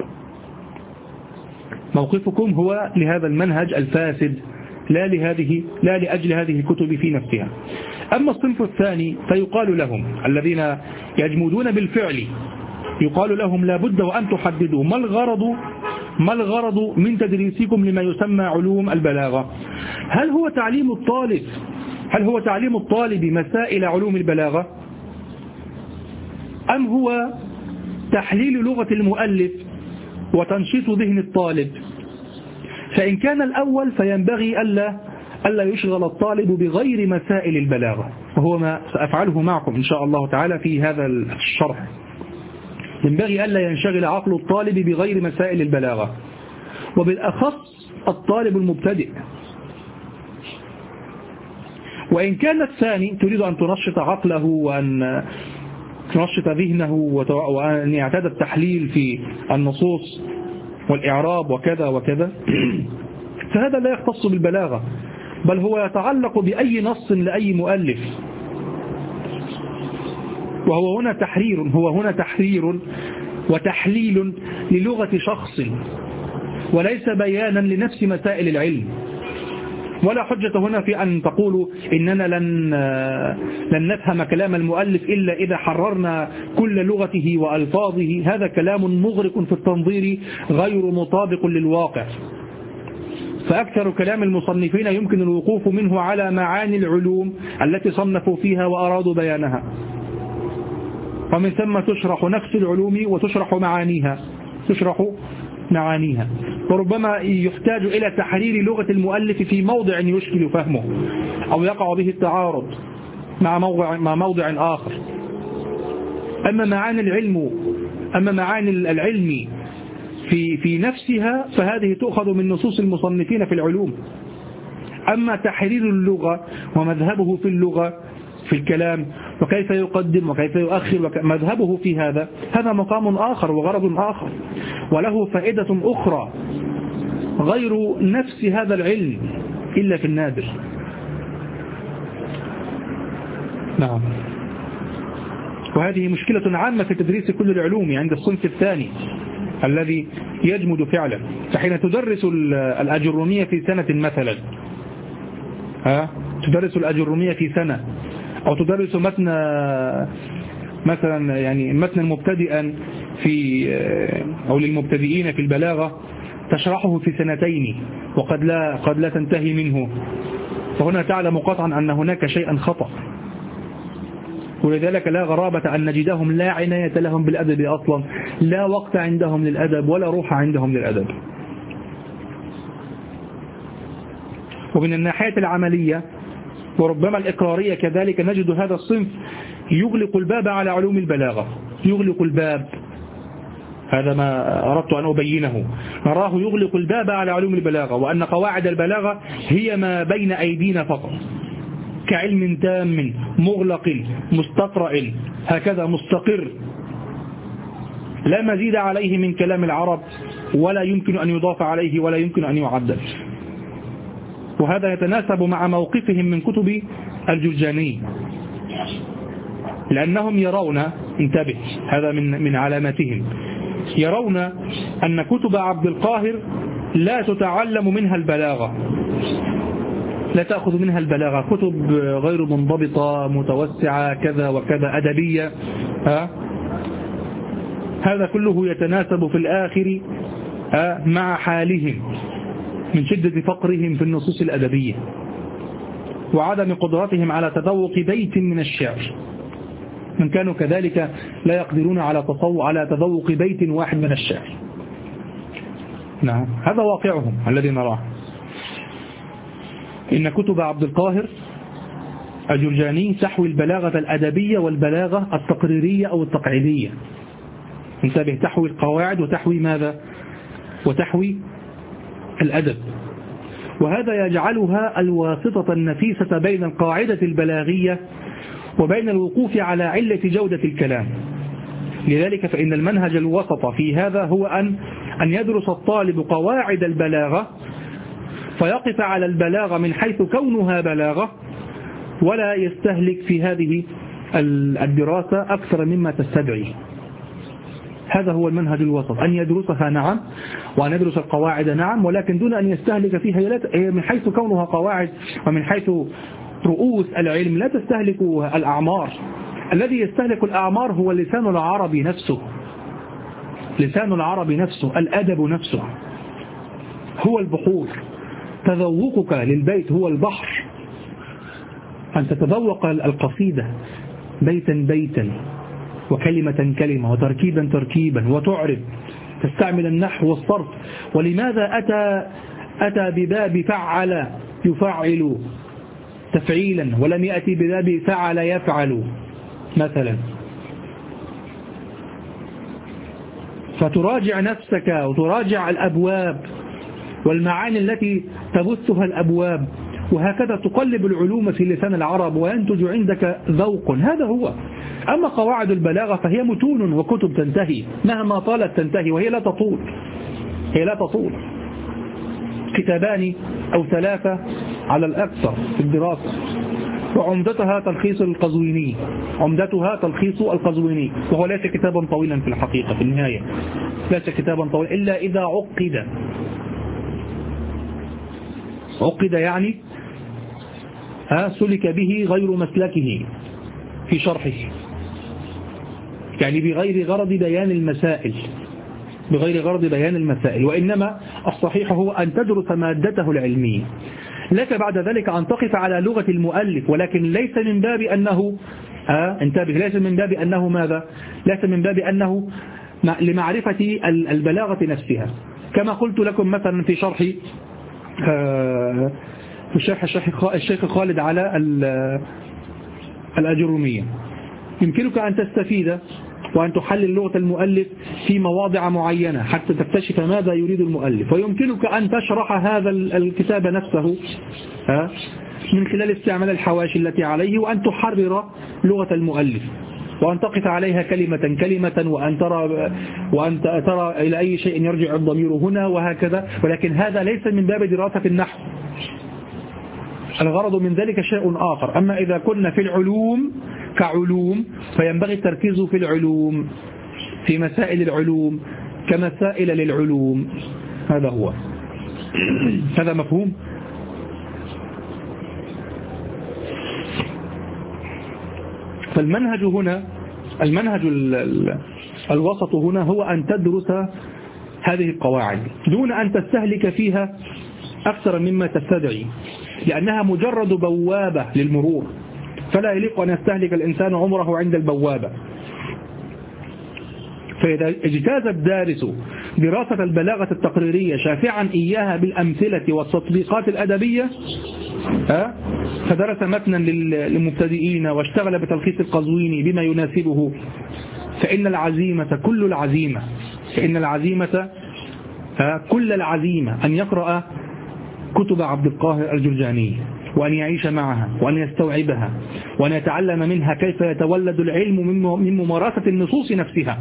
موقفكم هو لهذا المنهج الفاسد لا لأجل هذه الكتب في نفسها. أما الصنف الثاني فيقال لهم الذين يجمدون بالفعل، يقال لهم لا بد وأن تحددوا ما الغرض من تدريسكم لما يسمى علوم البلاغة. هل هو تعليم الطالب مسائل علوم البلاغة، أم هو تحليل لغة المؤلف وتنشيط ذهن الطالب؟ فإن كان الأول فينبغي ألا يشغل الطالب بغير مسائل البلاغة، وهو ما سأفعله معكم إن شاء الله تعالى في هذا الشرح. ينبغي ألا ينشغل عقل الطالب بغير مسائل البلاغة، وبالأخص الطالب المبتدئ. وإن كان الثاني تريد أن تنشط عقله وأن تنشط ذهنه وأن يعتاد التحليل في النصوص والإعراب وكذا وكذا، فهذا لا يختص بالبلاغة، بل هو يتعلق بأي نص لأي مؤلف. وهو هنا تحرير وتحليل للغة شخص، وليس بيانا لنفس مسائل العلم. ولا حجة هنا في أن تقولوا إننا لن نفهم كلام المؤلف إلا إذا حررنا كل لغته وألفاظه. هذا كلام مغرق في التنظير غير مطابق للواقع. فأكثر كلام المصنفين يمكن الوقوف منه على معاني العلوم التي صنفوا فيها وأرادوا بيانها، ومن ثم تشرح نفس العلوم وتشرح معانيها. وربما يحتاج إلى تحرير لغة المؤلف في موضع يشكل فهمه أو يقع به التعارض مع موضع آخر. أما معاني العلم في نفسها فهذه تؤخذ من نصوص المصنفين في العلوم. أما تحرير اللغة ومذهبه في اللغة في الكلام وكيف يقدم وكيف يؤخر مذهبه في هذا مقام آخر وغرض آخر وله فائدة أخرى غير نفس هذا العلم إلا في النادر. نعم. وهذه مشكلة عامة في تدريس كل العلوم عند الصنف الثاني الذي يجمد فعلا. فحين تدرس الأجرومية في سنة مثلا تدرس الأجرومية في سنة أو تدرس مثلا يعني متنا مبتدئا في أو للمبتدئين في البلاغة تشرحه في سنتين قد لا تنتهي منه، فهنا تعلم قطعا أن هناك شيئا خطأ. ولذلك لا غرابة أن نجدهم لا عناية لهم بالأدب أصلا، لا وقت عندهم للأدب ولا روح عندهم للأدب. ومن الناحية العملية وربما الإقرارية كذلك نجد هذا الصنف يغلق الباب على علوم البلاغة، يغلق الباب، هذا ما أردت أن أبينه. نراه يغلق الباب على علوم البلاغة، وأن قواعد البلاغة هي ما بين أيدينا فقط، كعلم تام مغلق مستقرأ هكذا مستقر لا مزيد عليه من كلام العرب ولا يمكن أن يضاف عليه ولا يمكن أن يعدل. وهذا يتناسب مع موقفهم من كتب الجرجاني، لأنهم يرون، انتبه هذا من علاماتهم، يرون أن كتب عبد القاهر لا تتعلم منها البلاغة، لا تأخذ منها البلاغة، كتب غير منضبطة متوسعة كذا وكذا أدبية. هذا كله يتناسب في الآخر مع حالهم من شدة فقرهم في النصوص الأدبية وعدم قدرتهم على تذوق بيت من الشعر. من كانوا كذلك لا يقدرون على تذوق بيت واحد من الشعر. نعم، هذا واقعهم الذي نراه. إن كتب عبد القاهر الجرجاني تحوي البلاغة الأدبية والبلاغة التقريرية أو التقعيدية. انتبه، تحوي القواعد وتحوي ماذا؟ وتحوي الأدب. وهذا يجعلها الواسطة النفيسة بين القاعدة البلاغية وبين الوقوف على علة جودة الكلام. لذلك فإن المنهج الوسط في هذا هو أن يدرس الطالب قواعد البلاغة فيقف على البلاغة من حيث كونها بلاغة، ولا يستهلك في هذه الدراسة أكثر مما تستدعي. هذا هو المنهج الوسط، أن يدرسها نعم وأن يدرس القواعد نعم، ولكن دون أن يستهلك فيها من حيث كونها قواعد ومن حيث رؤوس العلم لا تستهلك الأعمار. الذي يستهلك الأعمار هو اللسان العربي نفسه، لسان العربي نفسه، الأدب نفسه هو البحور. تذوقك للبيت هو البحر، أن تتذوق القصيدة بيتا بيتا وكلمة كلمة وتركيبا تركيبا وتعرب، تستعمل النحو والصرف. ولماذا أتى بباب فعل يفعل تفعيلا ولم يأتي بباب فعل يفعل مثلا؟ فتراجع نفسك وتراجع الأبواب والمعاني التي تبثها الأبواب، وهكذا تقلب العلوم في لسان العرب وينتج عندك ذوق. هذا هو. أما قواعد البلاغة فهي متون وكتب تنتهي مهما طالت تنتهي، وهي لا تطول، هي لا تطول، كتابان أو ثلاثة على الأكثر في الدراسة. وعمدتها تلخيص القزويني، عمدتها تلخيص القزويني، وهو ليس كتابا طويلا في الحقيقة، في النهاية ليس كتابا طويلا إلا إذا عقد يعني سلك به غير مسلكه في شرحه، يعني بغير غرض بيان المسائل، بغير غرض بيان المسائل، وإنما الصحيح هو أن تدرس مادته العلمية. لك بعد ذلك أن تقف على لغة المؤلف، ولكن ليس من باب أنه انتبه، ليس من باب أنه ماذا؟ ليس من باب أنه لمعرفة البلاغة نفسها. كما قلت لكم مثلا في شرح الشيخ خالد على الأجرومية، يمكنك أن تستفيد وأن تحلل لغة المؤلف في مواضع معينة حتى تكتشف ماذا يريد المؤلف، ويمكنك أن تشرح هذا الكتاب نفسه من خلال استعمال الحواشي التي عليه، وأن تحرر لغة المؤلف وأن تقف عليها كلمة كلمة، وأن ترى إلى أي شيء يرجع الضمير هنا وهكذا. ولكن هذا ليس من باب دراسة النحو، الغرض من ذلك شيء آخر. أما إذا كنا في العلوم كعلوم فينبغي التركيز في العلوم، في مسائل العلوم كمسائل للعلوم. هذا هو. هذا مفهوم؟ فالمنهج هنا، المنهج الوسط هنا هو أن تدرس هذه القواعد دون أن تستهلك فيها أكثر مما تستدعي، لأنها مجرد بوابة للمرور، فلا يليق أن يستهلك الإنسان عمره عند البوابة. فإذا اجتاز الدارس دراسة البلاغة التقريرية شافعا إياها بالأمثلة والتطبيقات الأدبية، فدرس متنا للمبتدئين واشتغل بتلخيص القزويني بما يناسبه، فإن العزيمة كل العزيمة أن يقرأ كتب عبد القاهر الجرجاني، وأن يعيش معها، وأن يستوعبها، وأن يتعلم منها كيف يتولد العلم من ممارسة النصوص نفسها.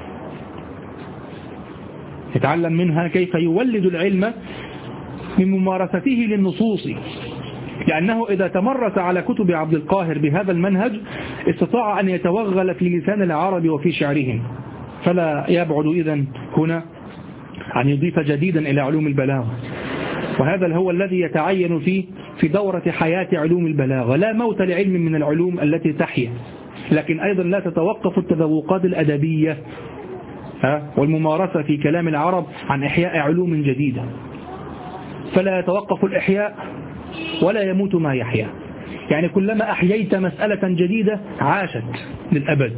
يتعلم منها كيف يولد العلم من ممارسته للنصوص، لأنه إذا تمرس على كتب عبد القاهر بهذا المنهج استطاع أن يتوغل في لسان العرب وفي شعرهم، فلا يبعد إذن هنا أن يضيف جديدا إلى علوم البلاغة. وهذا هو الذي يتعين في دورة حياة علوم البلاغة. لا موت لعلم من العلوم التي تحيا، لكن أيضا لا تتوقف التذوقات الأدبية والممارسة في كلام العرب عن إحياء علوم جديدة، فلا يتوقف الإحياء ولا يموت ما يحيا. يعني كلما أحييت مسألة جديدة عاشت للأبد.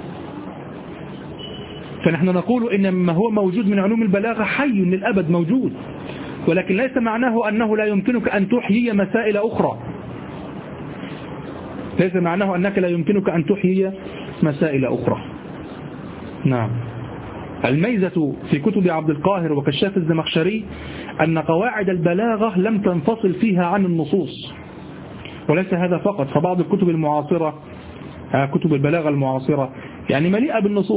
فنحن نقول إن ما هو موجود من علوم البلاغة حي للأبد موجود، ولكن ليس معناه أنه لا يمكنك أن تحيي مسائل أخرى. ليس معناه أنك لا يمكنك أن تحيي مسائل أخرى. نعم. الميزة في كتب عبد القاهر وكشاف الزمخشري أن قواعد البلاغة لم تنفصل فيها عن النصوص. وليس هذا فقط، فبعض الكتب المعاصرة، كتب البلاغة المعاصرة يعني مليئة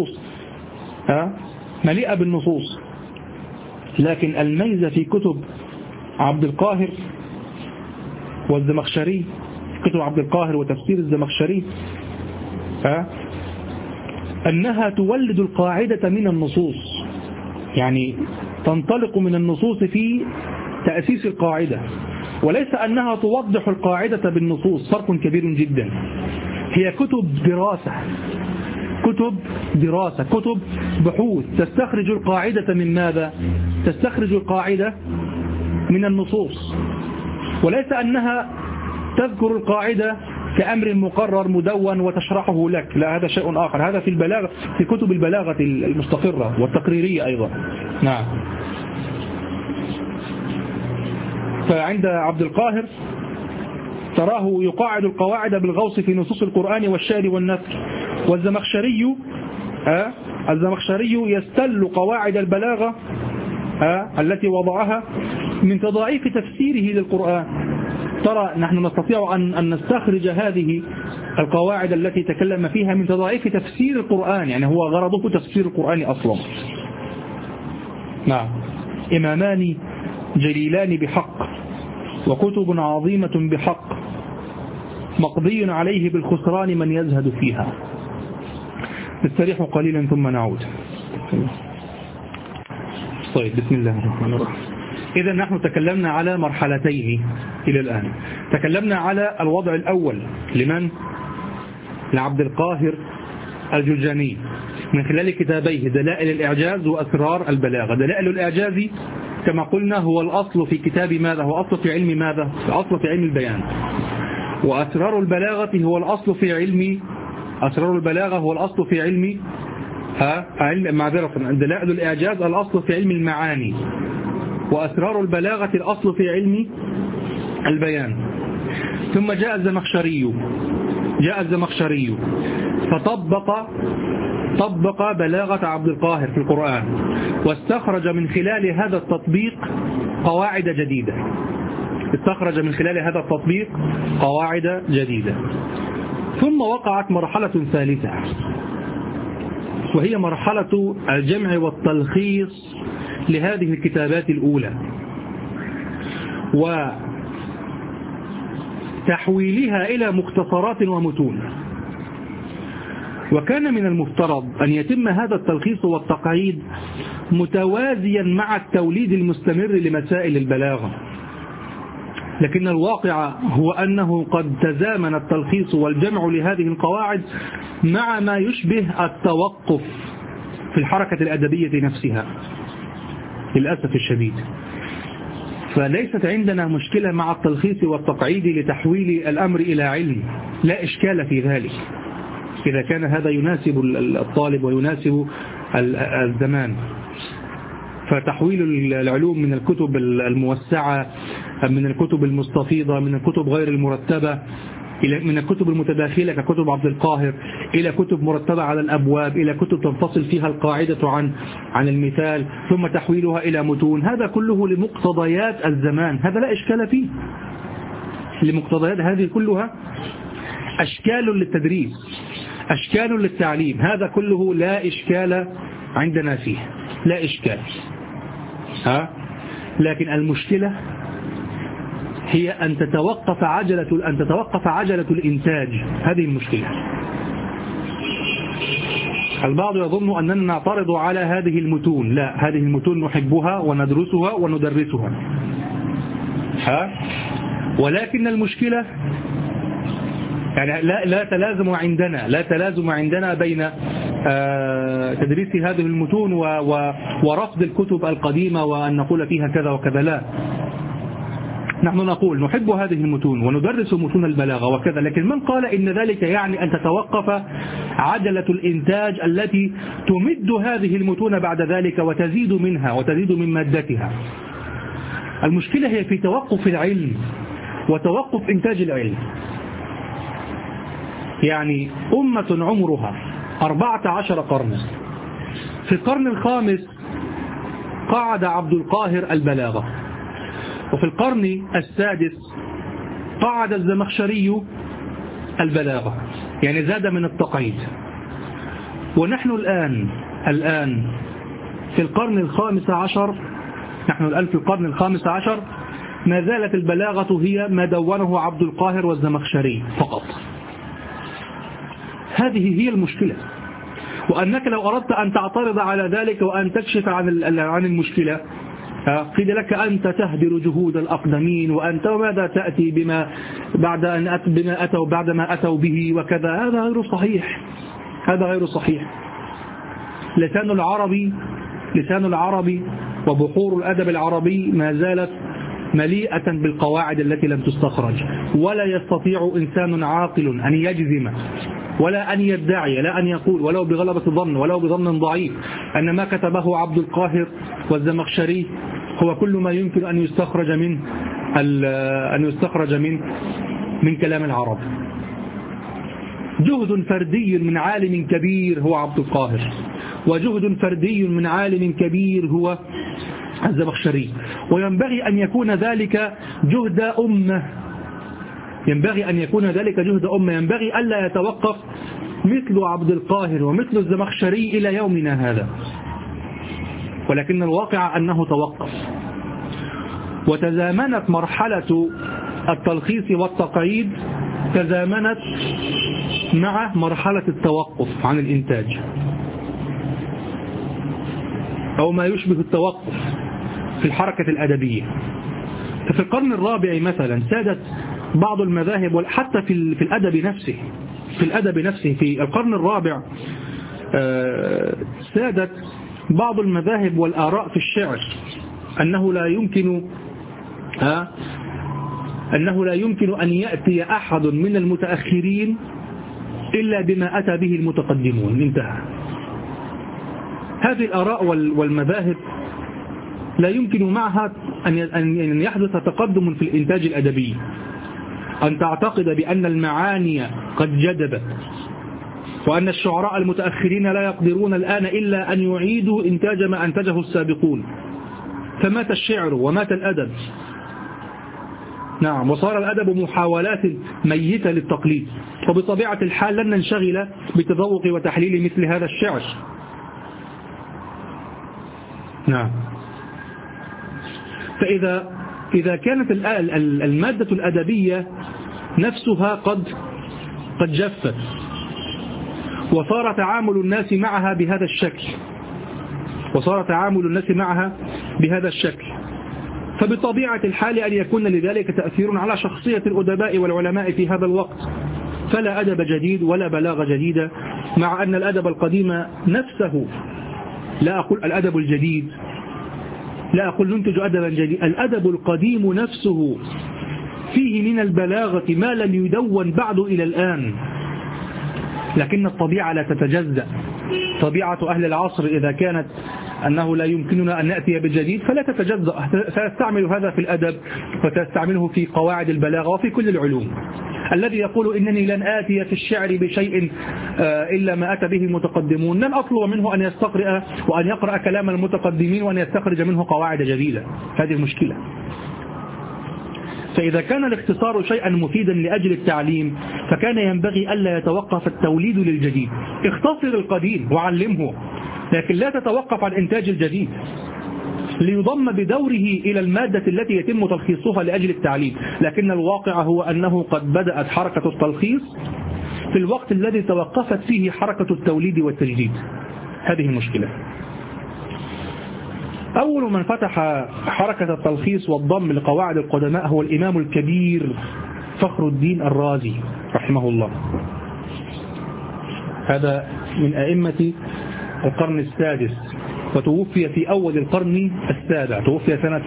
بالنصوص، لكن الميزة في كتب عبد القاهر والزمخشري، كتب عبد القاهر وتفسير الزمخشري، أنها تولد القاعدة من النصوص، يعني تنطلق من النصوص في تأسيس القاعدة، وليس أنها توضح القاعدة بالنصوص. فرق كبير جدا. هي كتب دراسة، كتب بحوث تستخرج القاعدة من ماذا؟ تستخرج القاعدة من النصوص، وليس أنها تذكر القاعدة كأمر مقرر مدون وتشرحه لك، لا، هذا شيء آخر. هذا في البلاغة، في كتب البلاغة المستقرة والتقريرية أيضا. نعم. فعند عبد القاهر تراه يقاعد القواعد بالغوص في نصوص القرآن والشعر والنثر، والزمخشري يستل قواعد البلاغة التي وضعها من تضاعيف تفسيره للقرآن. ترى نحن نستطيع أن نستخرج هذه القواعد التي تكلم فيها من تضاعيف تفسير القرآن، يعني هو غرضه تفسير القرآن أصلا. نعم. إمامان جليلان بحق، وكتب عظيمة بحق، مقضي عليه بالخسران من يزهد فيها. نستريح قليلا ثم نعود. طيب، بسم الله الرحمن الرحيم. إذا نحن تكلمنا على مرحلتين إلى الآن. تكلمنا على الوضع الأول لمن؟ لعبد القاهر الجرجاني من خلال كتابيه دلائل الإعجاز وأسرار البلاغة. دلائل الإعجاز كما قلنا هو الأصل في كتاب ماذا؟ هو أصل في علم ماذا؟ الأصل في علم البيان. وأسرار البلاغة هو الأصل في علم، أسرار البلاغة هو الأصل في علم دلائل الإعجاز الأصل في علم المعاني، وأسرار البلاغة الأصل في علم البيان. ثم جاء الزمخشري طبق بلاغة عبد القاهر في القرآن، واستخرج من خلال هذا التطبيق قواعد جديدة. ثم وقعت مرحلة ثالثة، وهي مرحلة الجمع والتلخيص لهذه الكتابات الأولى وتحويلها إلى مختصرات ومتون. وكان من المفترض أن يتم هذا التلخيص والتقعيد متوازيا مع التوليد المستمر لمسائل البلاغة، لكن الواقع هو أنه قد تزامن التلخيص والجمع لهذه القواعد مع ما يشبه التوقف في الحركة الأدبية نفسها للأسف الشديد. فليست عندنا مشكلة مع التلخيص والتقعيد لتحويل الأمر إلى علم، لا إشكال في ذلك إذا كان هذا يناسب الطالب ويناسب الزمان. فتحويل العلوم من الكتب الموسعة، من الكتب المستفيضة، من الكتب غير المرتبة، من الكتب المتداخلة ككتب عبد القاهر إلى كتب مرتبة على الأبواب، إلى كتب تنفصل فيها القاعدة عن المثال، ثم تحويلها إلى متون، هذا كله لمقتضيات الزمان، هذا لا إشكال فيه. لمقتضيات هذه كلها أشكال للتدريس، أشكال للتعليم، هذا كله لا إشكال عندنا فيه، لا إشكال. لكن المشكلة هي أن تتوقف عجلة الإنتاج، هذه المشكلة. البعض يظن أننا نعترض على هذه المتون، لا، هذه المتون نحبها وندرسها وندرسها، ولكن المشكلة يعني لا تلازم عندنا بين تدريس هذه المتون ورفض الكتب القديمة وأن نقول فيها كذا وكذا، لا، نحن نقول نحب هذه المتون وندرس متون البلاغة وكذا، لكن من قال إن ذلك يعني أن تتوقف عجلة الإنتاج التي تمد هذه المتون بعد ذلك وتزيد منها وتزيد من مادتها. المشكلة هي في توقف العلم وتوقف إنتاج العلم. يعني أمة عمرها 14 قرنا، في القرن الخامس قعد عبد القاهر البلاغة، وفي القرن السادس قعد الزمخشري البلاغة، يعني زاد من التقعيد. ونحن الآن في القرن الخامس عشر، نحن الآن في القرن الخامس عشر ما زالت البلاغة هي ما دونه عبد القاهر والزمخشري فقط. هذه هي المشكلة، وأنك لو أردت أن تعترض على ذلك وأن تكشف عن المشكلة قيل لك أنت تهدر جهود الأقدمين، وأنت ماذا تأتي بما أتوا بعد ما أتوا به وكذا. هذا غير صحيح، هذا غير صحيح. لسان العربي وبحور الأدب العربي ما زالت مليئة بالقواعد التي لم تستخرج، ولا يستطيع إنسان عاقل أن يجزم ولا أن يدعي، لا أن يقول ولو بغلبة الظن ولو بظن ضعيف أن ما كتبه عبد القاهر والزمخشري هو كل ما يمكن أن يستخرج من كلام العرب. جهد فردي من عالم كبير هو عبد القاهر، وجهد فردي من عالم كبير هو الزمخشري، وينبغي أن يكون ذلك جهد أمة، ينبغي ألا يتوقف مثل عبد القاهر ومثل الزمخشري إلى يومنا هذا، ولكن الواقع أنه توقف. وتزامنت مرحلة التلخيص والتقعيد تزامنت مع مرحلة التوقف عن الإنتاج، أو ما يشبه التوقف في الحركة الأدبية. ففي القرن الرابع مثلا سادت بعض المذاهب، حتى في الأدب نفسه في القرن الرابع سادت بعض المذاهب والآراء في الشعر أنه لا يمكن أن يأتي أحد من المتأخرين إلا بما أتى به المتقدمون، انتهى. هذه الآراء والمذاهب لا يمكن معها أن يحدث تقدم في الإنتاج الأدبي. أن تعتقد بأن المعاني قد جدبت وأن الشعراء المتأخرين لا يقدرون الآن إلا أن يعيدوا إنتاج ما أنتجه السابقون، فمات الشعر ومات الأدب. نعم، وصار الأدب محاولات ميتة للتقليد، وبطبيعة الحال لن ننشغل بتذوق وتحليل مثل هذا الشعر. نعم. فإذا كانت المادة الأدبية نفسها قد جفت، وصار تعامل الناس معها بهذا الشكل، فبطبيعة الحال أن يكون لذلك تأثير على شخصية الأدباء والعلماء في هذا الوقت. فلا أدب جديد ولا بلاغة جديدة، مع أن الأدب القديم نفسه، لا أقول الأدب الجديد، لا أقول ننتج أدبا جديد، الأدب القديم نفسه فيه من البلاغة ما لم يدون بعد إلى الآن. لكن الطبيعة لا تتجزأ. طبيعة أهل العصر إذا كانت أنه لا يمكننا أن نأتي بالجديد فلا تتجزأ، سيستعمل هذا في الأدب وتستعمله في قواعد البلاغة وفي كل العلوم. الذي يقول إنني لن آتي في الشعر بشيء إلا ما أتى به المتقدمون، لن أطلب منه أن يستقرأ وأن يقرأ كلام المتقدمين وأن يستخرج منه قواعد جديدة. هذه المشكلة. فإذا كان الاختصار شيئا مفيدا لأجل التعليم فكان ينبغي ألا يتوقف التوليد للجديد. اختصر القديم وعلمه، لكن لا تتوقف عن إنتاج الجديد ليضم بدوره إلى المادة التي يتم تلخيصها لأجل التعليم. لكن الواقع هو أنه قد بدأت حركة التلخيص في الوقت الذي توقفت فيه حركة التوليد والتجديد. هذه المشكلة. أول من فتح حركة التلخيص والضم لقواعد القدماء هو الإمام الكبير فخر الدين الرازي رحمه الله. هذا من أئمة القرن السادس، وتوفي في أول القرن السابع، توفي سنة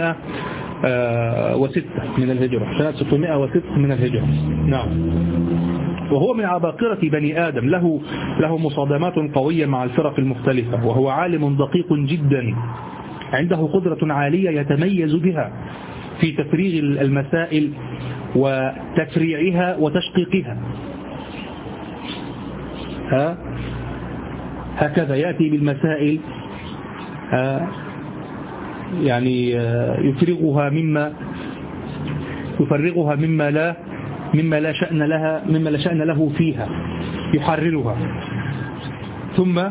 606 من الهجرة، سنة 606 من الهجرة. نعم. وهو من عباقرة بني آدم، له مصادمات قوية مع الفرق المختلفة، وهو عالم دقيق جدا عنده قدرة عالية يتميز بها في تفريغ المسائل وتفريعها وتشقيقها. هكذا يأتي بالمسائل يعني يفرغها مما لا شأن له فيها، يحررها ثم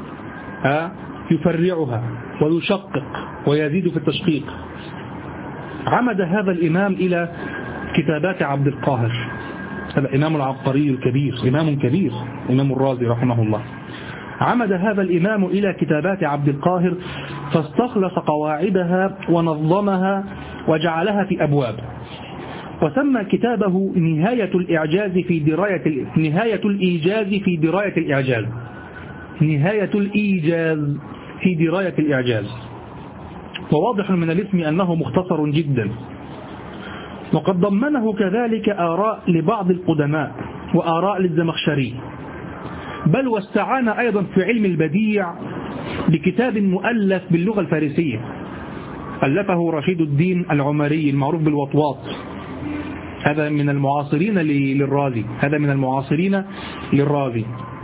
يفرعها ويشقق ويزيد في التشقيق. عمد هذا الإمام إلى كتابات عبد القاهر، هذا إمام العبقري الكبير، إمام كبير، إمام الرازي رحمه الله. عمد هذا الإمام إلى كتابات عبد القاهر فاستخلص قواعدها ونظمها وجعلها في أبواب، وسمى كتابه نهاية الإيجاز في دراية الإعجاز. نهاية الإيجاز في دراية الإعجاز. وواضح من الاسم أنه مختصر جدا. وقد ضمنه كذلك آراء لبعض القدماء وآراء للزمخشري، بل واستعان أيضا في علم البديع بكتاب مؤلف باللغة الفارسية ألفه رشيد الدين العمري المعروف بالوطواط. هذا من المعاصرين للرازي.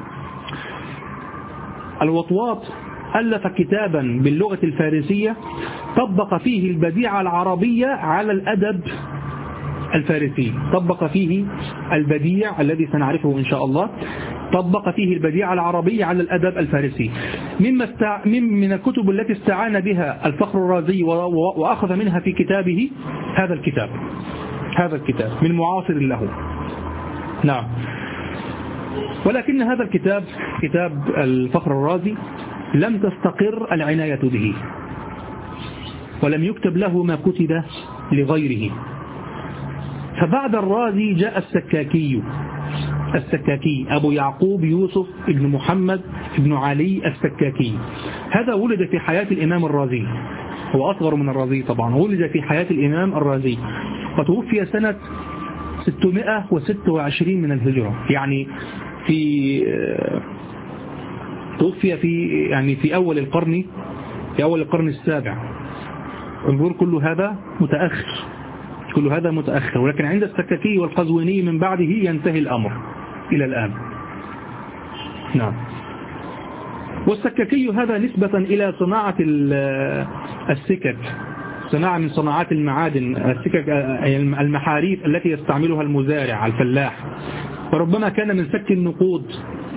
الوطواط ألف كتابا باللغة الفارسية طبق فيه البديع العربية على الأدب الفارسي، طبق فيه البديع الذي سنعرفه إن شاء الله، طبق فيه البديع العربية على الأدب الفارسي. من الكتب التي استعان بها الفخر الرازي وأخذ منها في كتابه هذا الكتاب من معاصر له. نعم. ولكن هذا الكتاب، كتاب الفخر الرازي، لم تستقر العناية به، ولم يكتب له ما كتب لغيره. فبعد الرازي جاء السكاكي أبو يعقوب يوسف ابن محمد ابن علي السكاكي. هذا ولد في حياة الإمام الرازي، هو أصغر من الرازي طبعا، ولد في حياة الإمام الرازي وتوفي سنة 626 من الهجرة، يعني توفي في أول القرن السابع. انظر كل هذا متأخر، ولكن عند السكاكي والقزويني من بعده ينتهي الأمر إلى الآن. نعم. والسكاكي هذا نسبة إلى صناعة السكك، صناعة من صناعات المعادن، السكك المحاريث التي يستعملها المزارع الفلاح، وربما كان من سك النقود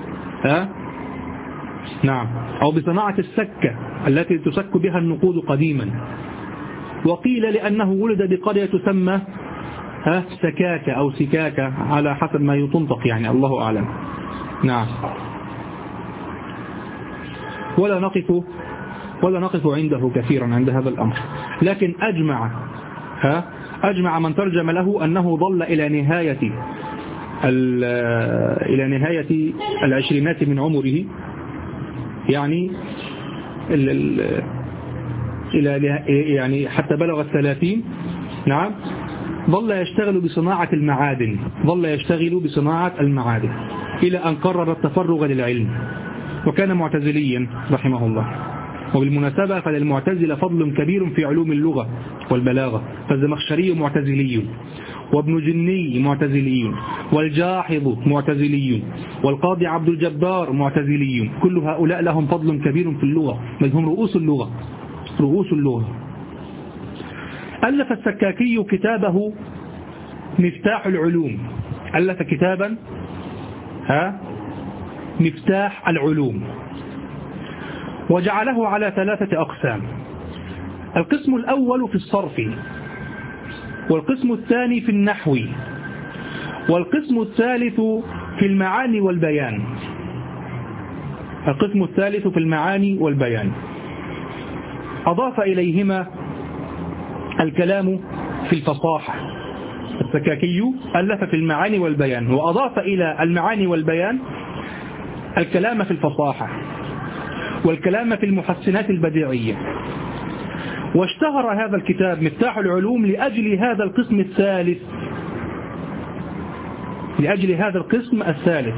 نعم، أو بصناعة السكة التي تسك بها النقود قديما. وقيل لأنه ولد بقرية تسمى سكاكة أو سكاكة على حسب ما يتنطق يعني، الله أعلم. نعم. ولا نقف عنده كثيرا عند هذا الأمر، لكن أجمع من ترجم له أنه ظل إلى نهاية العشرينات من عمره، يعني يعني حتى بلغ 30. نعم. ظل يشتغل بصناعة المعادن إلى أن قرر التفرغ للعلم، وكان معتزليا رحمه الله. وبالمناسبة فللمعتزلة فضل كبير في علوم اللغة والبلاغة، فالزمخشري معتزلي، وابن جني معتزلي، والجاحظ معتزلي، والقاضي عبد الجبار معتزلي. كل هؤلاء لهم فضل كبير في اللغة، بل هم رؤوس اللغة. ألف السكاكي كتابه مفتاح العلوم، ألف كتابا مفتاح العلوم، وجعله على 3 أقسام. القسم الأول في الصرف، والقسم الثاني في النحو، والقسم الثالث في المعاني والبيان. القسم الثالث في المعاني والبيان. أضاف إليهما الكلام في الفصاحة. السكاكي ألف في المعاني والبيان، وأضاف إلى المعاني والبيان الكلام في الفصاحة، والكلام في المحسنات البديعية. واشتهر هذا الكتاب مفتاح العلوم لأجل هذا القسم الثالث.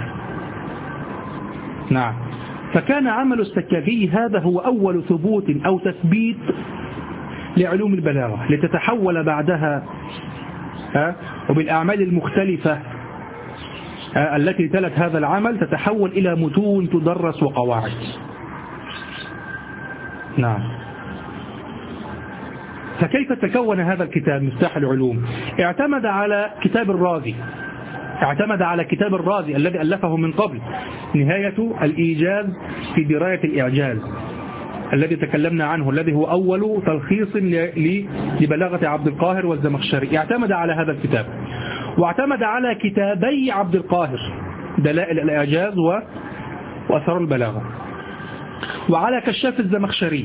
نعم. فكان عمل السكاكي هذا هو أول ثبوت أو تثبيت لعلوم البلاغة، لتتحول بعدها وبالأعمال المختلفة التي تلت هذا العمل تتحول إلى متون تدرس وقواعد. نعم. فكيف تكون هذا الكتاب مفتاح العلوم؟ اعتمد على كتاب الرازي الذي ألفه من قبل، نهاية الإيجاز في دراية الإعجاز، الذي تكلمنا عنه، الذي هو أول تلخيص لبلاغة عبد القاهر والزمخشري. اعتمد على هذا الكتاب، واعتمد على كتابي عبد القاهر، دلائل الإعجاز وأثر البلاغة، وعلى كشاف الزمخشري.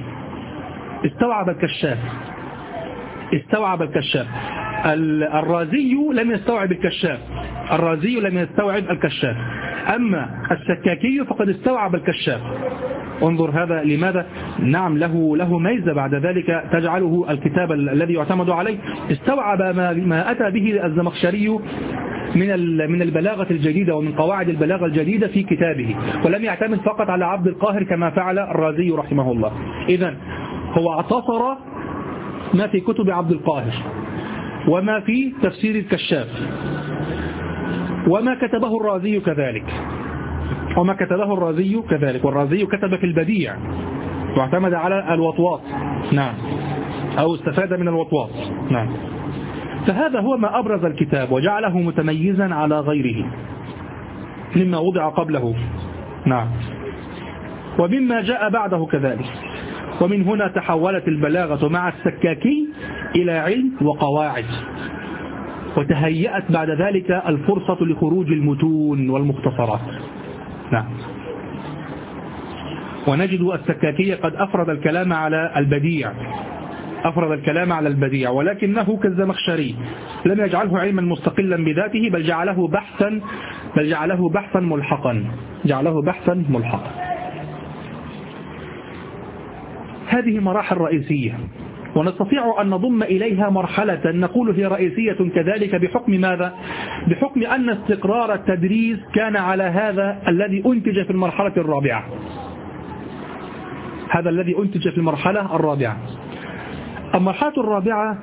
استوعب الكشاف. الرازي لم يستوعب الكشاف، أما السكاكي فقد استوعب الكشاف. انظر هذا لماذا. نعم، له ميزة بعد ذلك تجعله الكتاب الذي يعتمد عليه. استوعب ما أتى به الزمخشري من البلاغة الجديدة ومن قواعد البلاغة الجديدة في كتابه، ولم يعتمد فقط على عبد القاهر كما فعل الرازي رحمه الله. إذن هو اعتصر ما في كتب عبد القاهر، وما في تفسير الكشاف، وما كتبه الرازي كذلك. والرازي كتب في البديع واعتمد على الوطواط. نعم. أو استفاد من الوطواط. نعم. فهذا هو ما أبرز الكتاب وجعله متميزا على غيره مما وضع قبله. نعم. ومما جاء بعده كذلك. ومن هنا تحولت البلاغة مع السكاكي إلى علم وقواعد، وتهيأت بعد ذلك الفرصة لخروج المتون والمختصرات. نعم. ونجد السكاكي قد أفرد الكلام على البديع، ولكنه كالزمخشري لم يجعله علما مستقلا بذاته، بل جعله بحثا ملحقا. هذه مراحل رئيسية، ونستطيع أن نضم إليها مرحلة نقول هي رئيسية كذلك. بحكم ماذا؟ بحكم أن استقرار التدريس كان على هذا الذي أنتج في المرحلة الرابعة. المرحلة الرابعة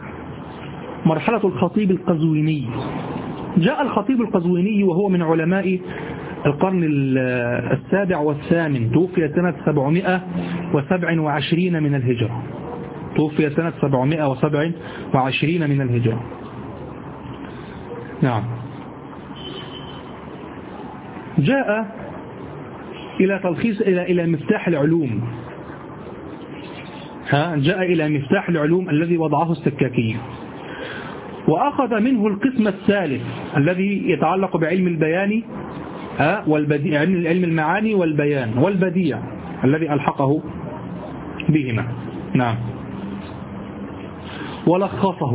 مرحلة الخطيب القزويني. جاء الخطيب القزويني وهو من علماء القرن السابع والثامن، توفي سنة 727 من الهجرة، توفي سنة 727 من الهجرة. نعم. جاء إلى تلخيص إلى مفتاح العلوم، جاء إلى مفتاح العلوم الذي وضعه السكاكي، وأخذ منه القسم الثالث الذي يتعلق بعلم البيان والبديع، علم المعاني والبيان والبديع الذي ألحقه بهما. نعم. ولخصه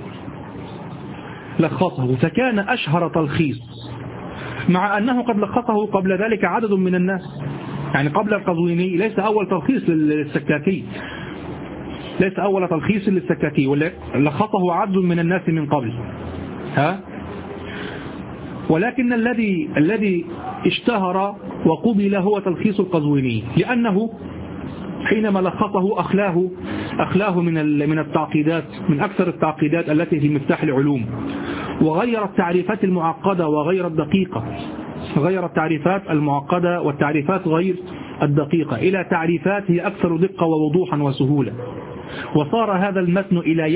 فكان أشهر تلخيص، مع أنه قد لخصه قبل ذلك عدد من الناس، يعني قبل القزويني ليس أول تلخيص للسكاكي، ليس أول تلخيص للسكاكي، ولخصه عدد من الناس من قبل. ولكن الذي اشتهر وقبل هو تلخيص القزويني، لأنه حينما لخصه أخلاه من التعقيدات، من أكثر التعقيدات التي في مفتاح العلوم، وغير التعريفات المعقدة وغير الدقيقة، غير التعريفات المعقدة والتعريفات غير الدقيقة إلى تعريفات هي أكثر دقة ووضوحا وسهولة. وصار هذا المتن إلى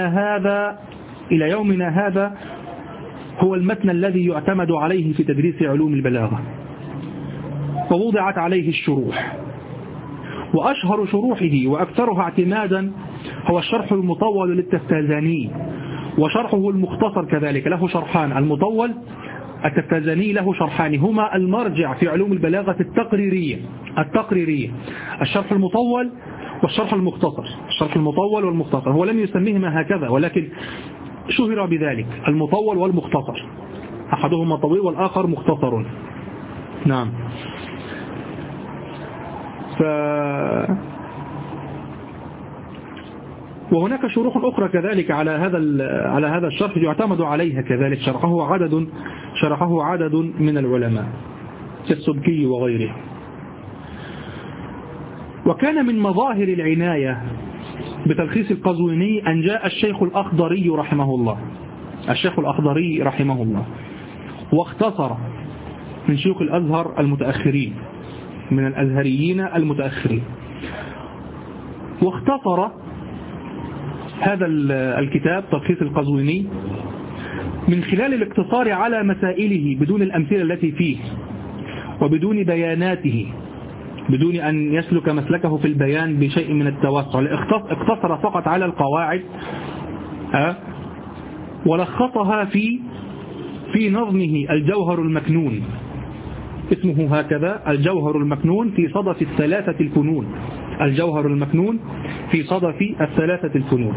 يومنا هذا هو المتن الذي يعتمد عليه في تدريس علوم البلاغة، ووضعت عليه الشروح، وأشهر شروحه وأكثرها اعتمادا هو الشرح المطول للتفتازاني، وشرحه المختصر كذلك له شرحان، المطول التفتازاني له شرحان، هما المرجع في علوم البلاغة التقريرية، الشرح المطول والشرح المختصر، الشرح المطول والمختصر، هو لم يسميهما هكذا ولكن شهر بذلك، المطول والمختصر، أحدهما طويل والآخر مختصر. نعم. وهناك شروح أخرى كذلك على هذا الشرح يعتمد عليها كذلك، شرحه عدد من العلماء كالسبكي وغيره. وكان من مظاهر العناية بتلخيص القزويني أن جاء الشيخ الأخضري رحمه الله واختصر من شيوخ الأزهر المتأخرين، من الأزهريين المتأخرين، واختصر هذا الكتاب تلخيص القزويني من خلال الاقتصار على مسائله بدون الأمثلة التي فيه وبدون بياناته، بدون أن يسلك مسلكه في البيان بشيء من التوسع، اقتصر فقط على القواعد ولخصها في نظمه الجوهر المكنون، اسمه هكذا الجوهر المكنون في صدف الثلاثة الفنون، الجوهر المكنون في صدف الثلاثة الفنون.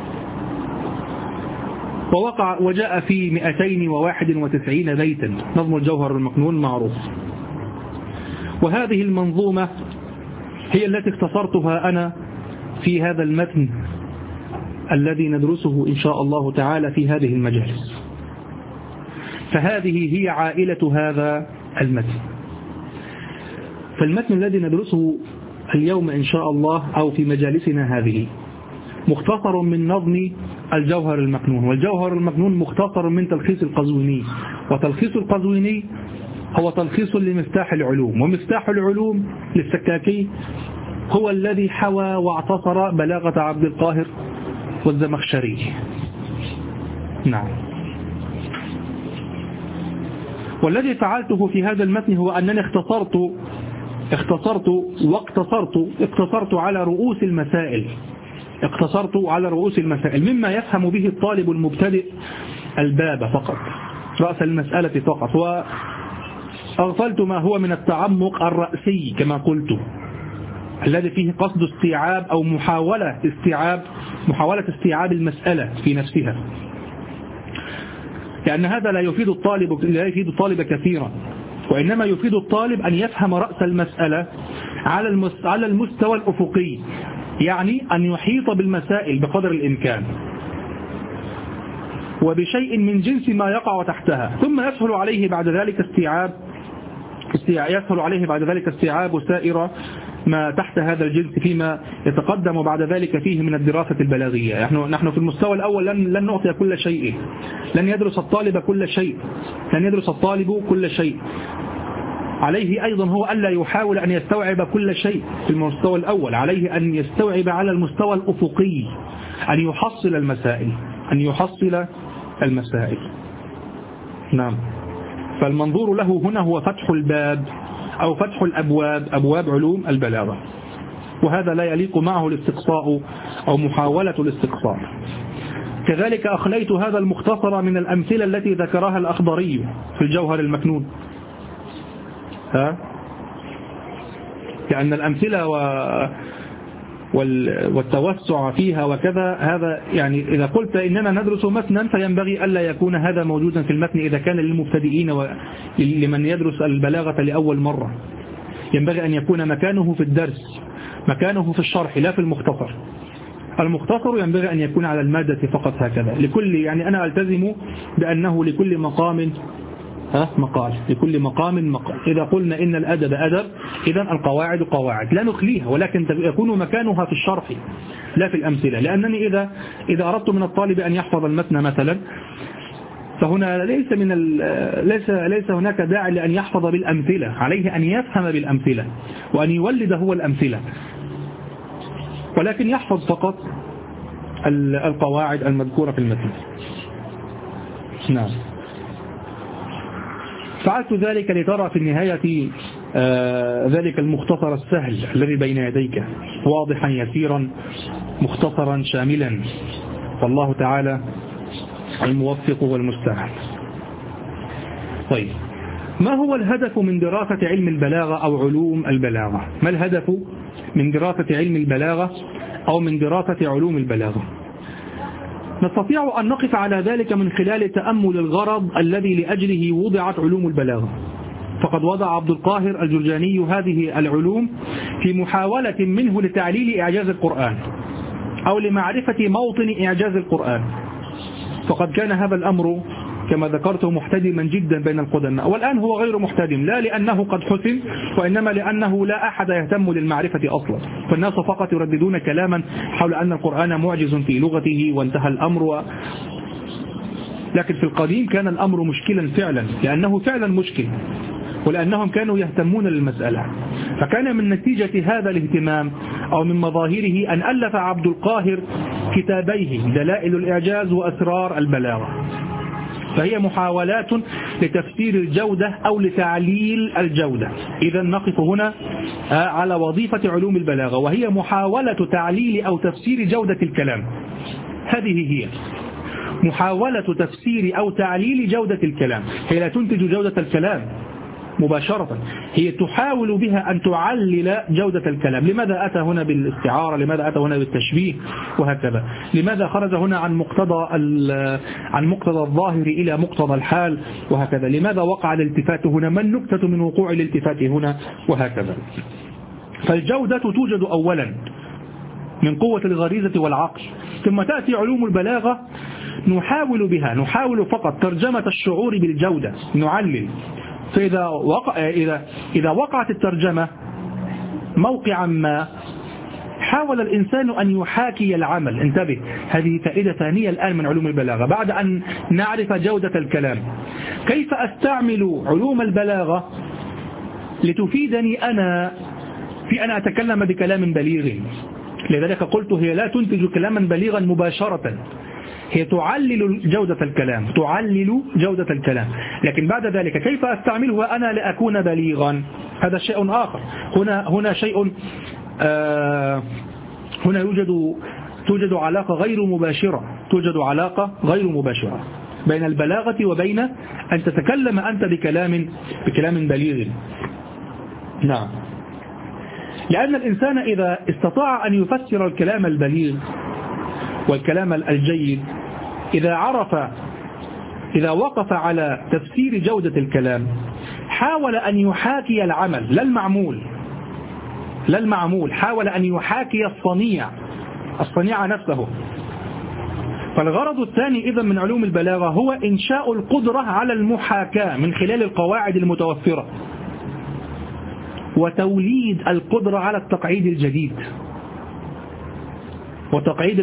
وجاء في 291 بيتا، نظم الجوهر المكنون معروف. وهذه المنظومة هي التي اختصرتها أنا في هذا المتن الذي ندرسه إن شاء الله تعالى في هذه المجالس. فهذه هي عائلة هذا المتن. فالمتن الذي ندرسه اليوم إن شاء الله أو في مجالسنا هذه مختصر من نظم الجوهر المكنون، والجوهر المكنون مختصر من تلخيص القزويني، وتلخيص القزويني هو تلخيص لمفتاح العلوم، ومفتاح العلوم للسكاكي هو الذي حوى واعتصر بلاغة عبد القاهر والزمخشري. نعم. والذي فعلته في هذا المتن هو أنني اقتصرت على رؤوس المسائل، مما يفهم به الطالب المبتدئ الباب فقط، رأس المسألة فقط، وأغفلت ما هو من التعمق الرأسي كما قلت، الذي فيه قصد استيعاب أو محاولة استيعاب المسألة في نفسها، لأن هذا لا يفيد الطالب كثيرا، وإنما يفيد الطالب أن يفهم رأس المسألة على المستوى الأفقي، يعني أن يحيط بالمسائل بقدر الإمكان وبشيء من جنس ما يقع تحتها، ثم يسهل عليه بعد ذلك استيعاب سائر ما تحت هذا الجنس فيما يتقدم بعد ذلك فيه من الدراسة البلاغية. نحن في المستوى الأول لن نعطي كل شيء، لن يدرس الطالب كل شيء، عليه أيضا هو ألا يحاول أن يستوعب كل شيء في المستوى الأول، عليه أن يستوعب على المستوى الأفقي، أن يحصل المسائل. نعم. فالمنظور له هنا هو فتح الباب أو فتح الأبواب، أبواب علوم البلاغة، وهذا لا يليق معه الاستقصاء أو محاولة الاستقصاء. كذلك أخليت هذا المختصر من الأمثلة التي ذكرها الأخضري في الجوهر المكنون، لأن الأمثلة والتوسع فيها وكذا، هذا يعني إذا قلت إننا ندرس متنا فينبغي ألا يكون هذا موجودا في المتن إذا كان للمبتدئين ولمن يدرس البلاغة لأول مرة. ينبغي أن يكون مكانه في الدرس، مكانه في الشرح، لا في المختصر. المختصر ينبغي أن يكون على المادة فقط هكذا. يعني أنا ألتزم بأنه لكل مقام مقال، لكل مقام مقال. إذا قلنا إن الأدب أدب، إذن القواعد قواعد لا نخليها، ولكن يكون مكانها في الشرح لا في الأمثلة. لأنني إذا أردت من الطالب أن يحفظ المتن مثلا، فهنا ليس هناك داعي لأن يحفظ بالأمثلة، عليه أن يفهم بالأمثلة وأن يولد هو الأمثلة، ولكن يحفظ فقط القواعد المذكورة في المتن. نعم. فعلت ذلك لترى في النهاية ذلك المختصر السهل الذي بين يديك واضحا يسيرا مختصرا شاملا، والله تعالى الموفق والمستعان. طيب، ما هو الهدف من دراسة علم البلاغة أو علوم البلاغة؟ ما الهدف من دراسة علم البلاغة أو من دراسة علوم البلاغة؟ نستطيع أن نقف على ذلك من خلال تأمل الغرض الذي لأجله وضعت علوم البلاغة. فقد وضع عبد القاهر الجرجاني هذه العلوم في محاولة منه لتعليل إعجاز القرآن أو لمعرفة موطن إعجاز القرآن. فقد كان هذا الأمر كما ذكرت محتدما جدا بين القدماء، والآن هو غير محتدم، لا لأنه قد حسن، وإنما لأنه لا أحد يهتم للمعرفة أصلا، فالناس فقط يرددون كلاما حول أن القرآن معجز في لغته وانتهى الأمر. لكن في القديم كان الأمر مشكلا فعلا، لأنه فعلا مشكل، ولأنهم كانوا يهتمون للمسألة. فكان من نتيجة هذا الاهتمام أو من مظاهره أن ألف عبد القاهر كتابيه دلائل الإعجاز وأسرار البلاغة، فهي محاولات لتفسير الجودة أو لتعليل الجودة. إذا نقف هنا على وظيفة علوم البلاغة، وهي محاولة تعليل أو تفسير جودة الكلام. هذه هي محاولة تفسير أو تعليل جودة الكلام. هي لا تنتج جودة الكلام مباشرة، هي تحاول بها أن تعلل جودة الكلام. لماذا أتى هنا بالاستعارة؟ لماذا أتى هنا بالتشبيه؟ وهكذا. لماذا خرج هنا عن مقتضى الظاهر إلى مقتضى الحال؟ وهكذا. لماذا وقع الالتفات هنا؟ ما النكتة من وقوع الالتفات هنا؟ وهكذا. فالجودة توجد أولا من قوة الغريزة والعقل، ثم تأتي علوم البلاغة نحاول فقط ترجمة الشعور بالجودة، نعلل. فإذا وقعت الترجمة موقعا ما، حاول الإنسان أن يحاكي العمل. انتبه، هذه فائدة ثانية الآن من علوم البلاغة بعد أن نعرف جودة الكلام. كيف أستعمل علوم البلاغة لتفيدني أنا في أن أتكلم بكلام بليغ؟ لذلك قلت هي لا تنتج كلاما بليغا مباشرة، هي تعلل جودة الكلام. لكن بعد ذلك كيف أستعمله أنا لأكون بليغا؟ هذا شيء آخر. هنا شيء هنا توجد علاقة غير مباشرة بين البلاغة وبين أن تتكلم أنت بكلام بليغ. نعم. لأن الإنسان إذا استطاع أن يفسر الكلام البليغ والكلام الجيد، إذا وقف على تفسير جودة الكلام، حاول أن يحاكي العمل لا المعمول، حاول أن يحاكي الصنيع نفسه. فالغرض الثاني إذن من علوم البلاغة هو إنشاء القدرة على المحاكاة من خلال القواعد المتوفرة، وتوليد القدرة على التقعيد الجديد، وتوليد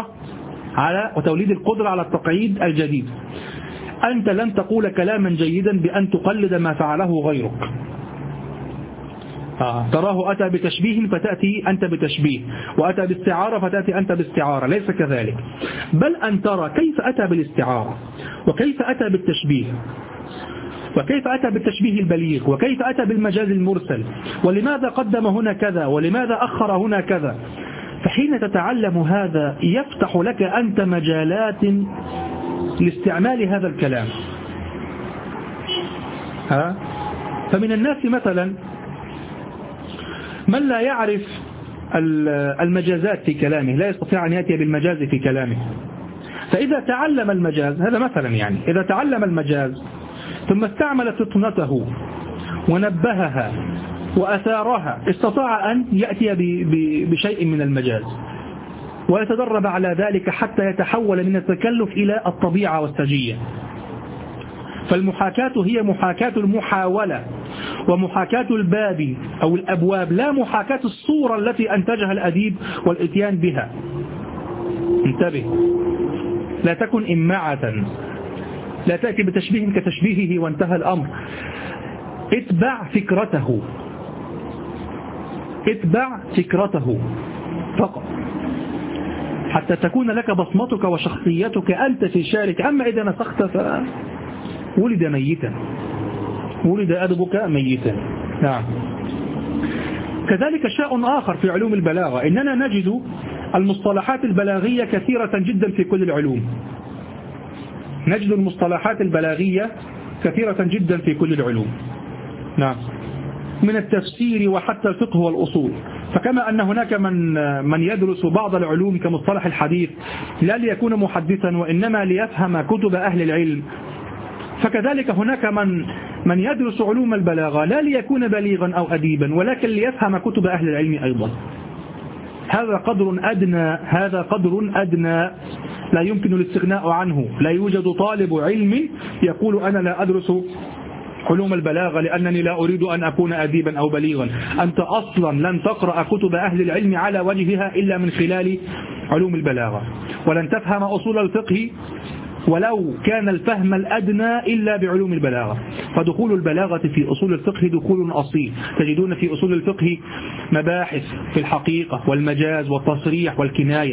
القدرة على التقعيد الجديد. أنت لن تقول كلاما جيدا بأن تقلد ما فعله غيرك، تراه أتى بتشبيه فتأتي أنت بتشبيه، وأتى باستعارة فتأتي أنت باستعارة. ليس كذلك، بل أن ترى كيف أتى بالاستعارة، وكيف أتى بالتشبيه، وكيف أتى بالتشبيه البليغ، وكيف أتى بالمجاز المرسل، ولماذا قدم هنا كذا، ولماذا أخر هنا كذا. فحين تتعلم هذا يفتح لك أنت مجالات لاستعمال هذا الكلام. فمن الناس مثلا من لا يعرف المجازات في كلامه، لا يستطيع أن يأتي بالمجاز في كلامه، فإذا تعلم المجاز، هذا مثلا يعني إذا تعلم المجاز ثم استعمل فطنته ونبهها وأثارها، استطاع أن يأتي بشيء من المجاز ويتدرب على ذلك حتى يتحول من التكلف إلى الطبيعة والسجية. فالمحاكاة هي محاكاة المحاولة ومحاكاة الباب أو الأبواب، لا محاكاة الصورة التي أنتجها الأديب والإتيان بها. انتبه، لا تكن إماعة، لا تأتي بتشبيه كتشبيهه وانتهى الأمر. اتبع فكرته، اتبع فكرته فقط حتى تكون لك بصمتك وشخصيتك أنت في شعرك. أما إذا نسخت فولد ميتا، ولد أدبك ميتا. نعم. كذلك شيء آخر في علوم البلاغة، إننا نجد المصطلحات البلاغية كثيرة جدا في كل العلوم. نجد المصطلحات البلاغية كثيرة جدا في كل العلوم. نعم، من التفسير وحتى الفقه والأصول. فكما أن هناك من يدرس بعض العلوم كمصطلح الحديث لا ليكون محدثا وإنما ليفهم كتب أهل العلم، فكذلك هناك من يدرس علوم البلاغة لا ليكون بليغا أو أديبا ولكن ليفهم كتب أهل العلم أيضا. هذا قدر أدنى لا يمكن الاستغناء عنه. لا يوجد طالب علم يقول أنا لا أدرس علوم البلاغة لأنني لا أريد أن أكون أديبا أو بليغا. أنت أصلا لن تقرأ كتب أهل العلم على وجهها إلا من خلال علوم البلاغة، ولن تفهم أصول الفقه ولو كان الفهم الأدنى إلا بعلوم البلاغة. فدخول البلاغة في أصول الفقه دخول أصيل. تجدون في أصول الفقه مباحث في الحقيقة والمجاز والتصريح والكناية.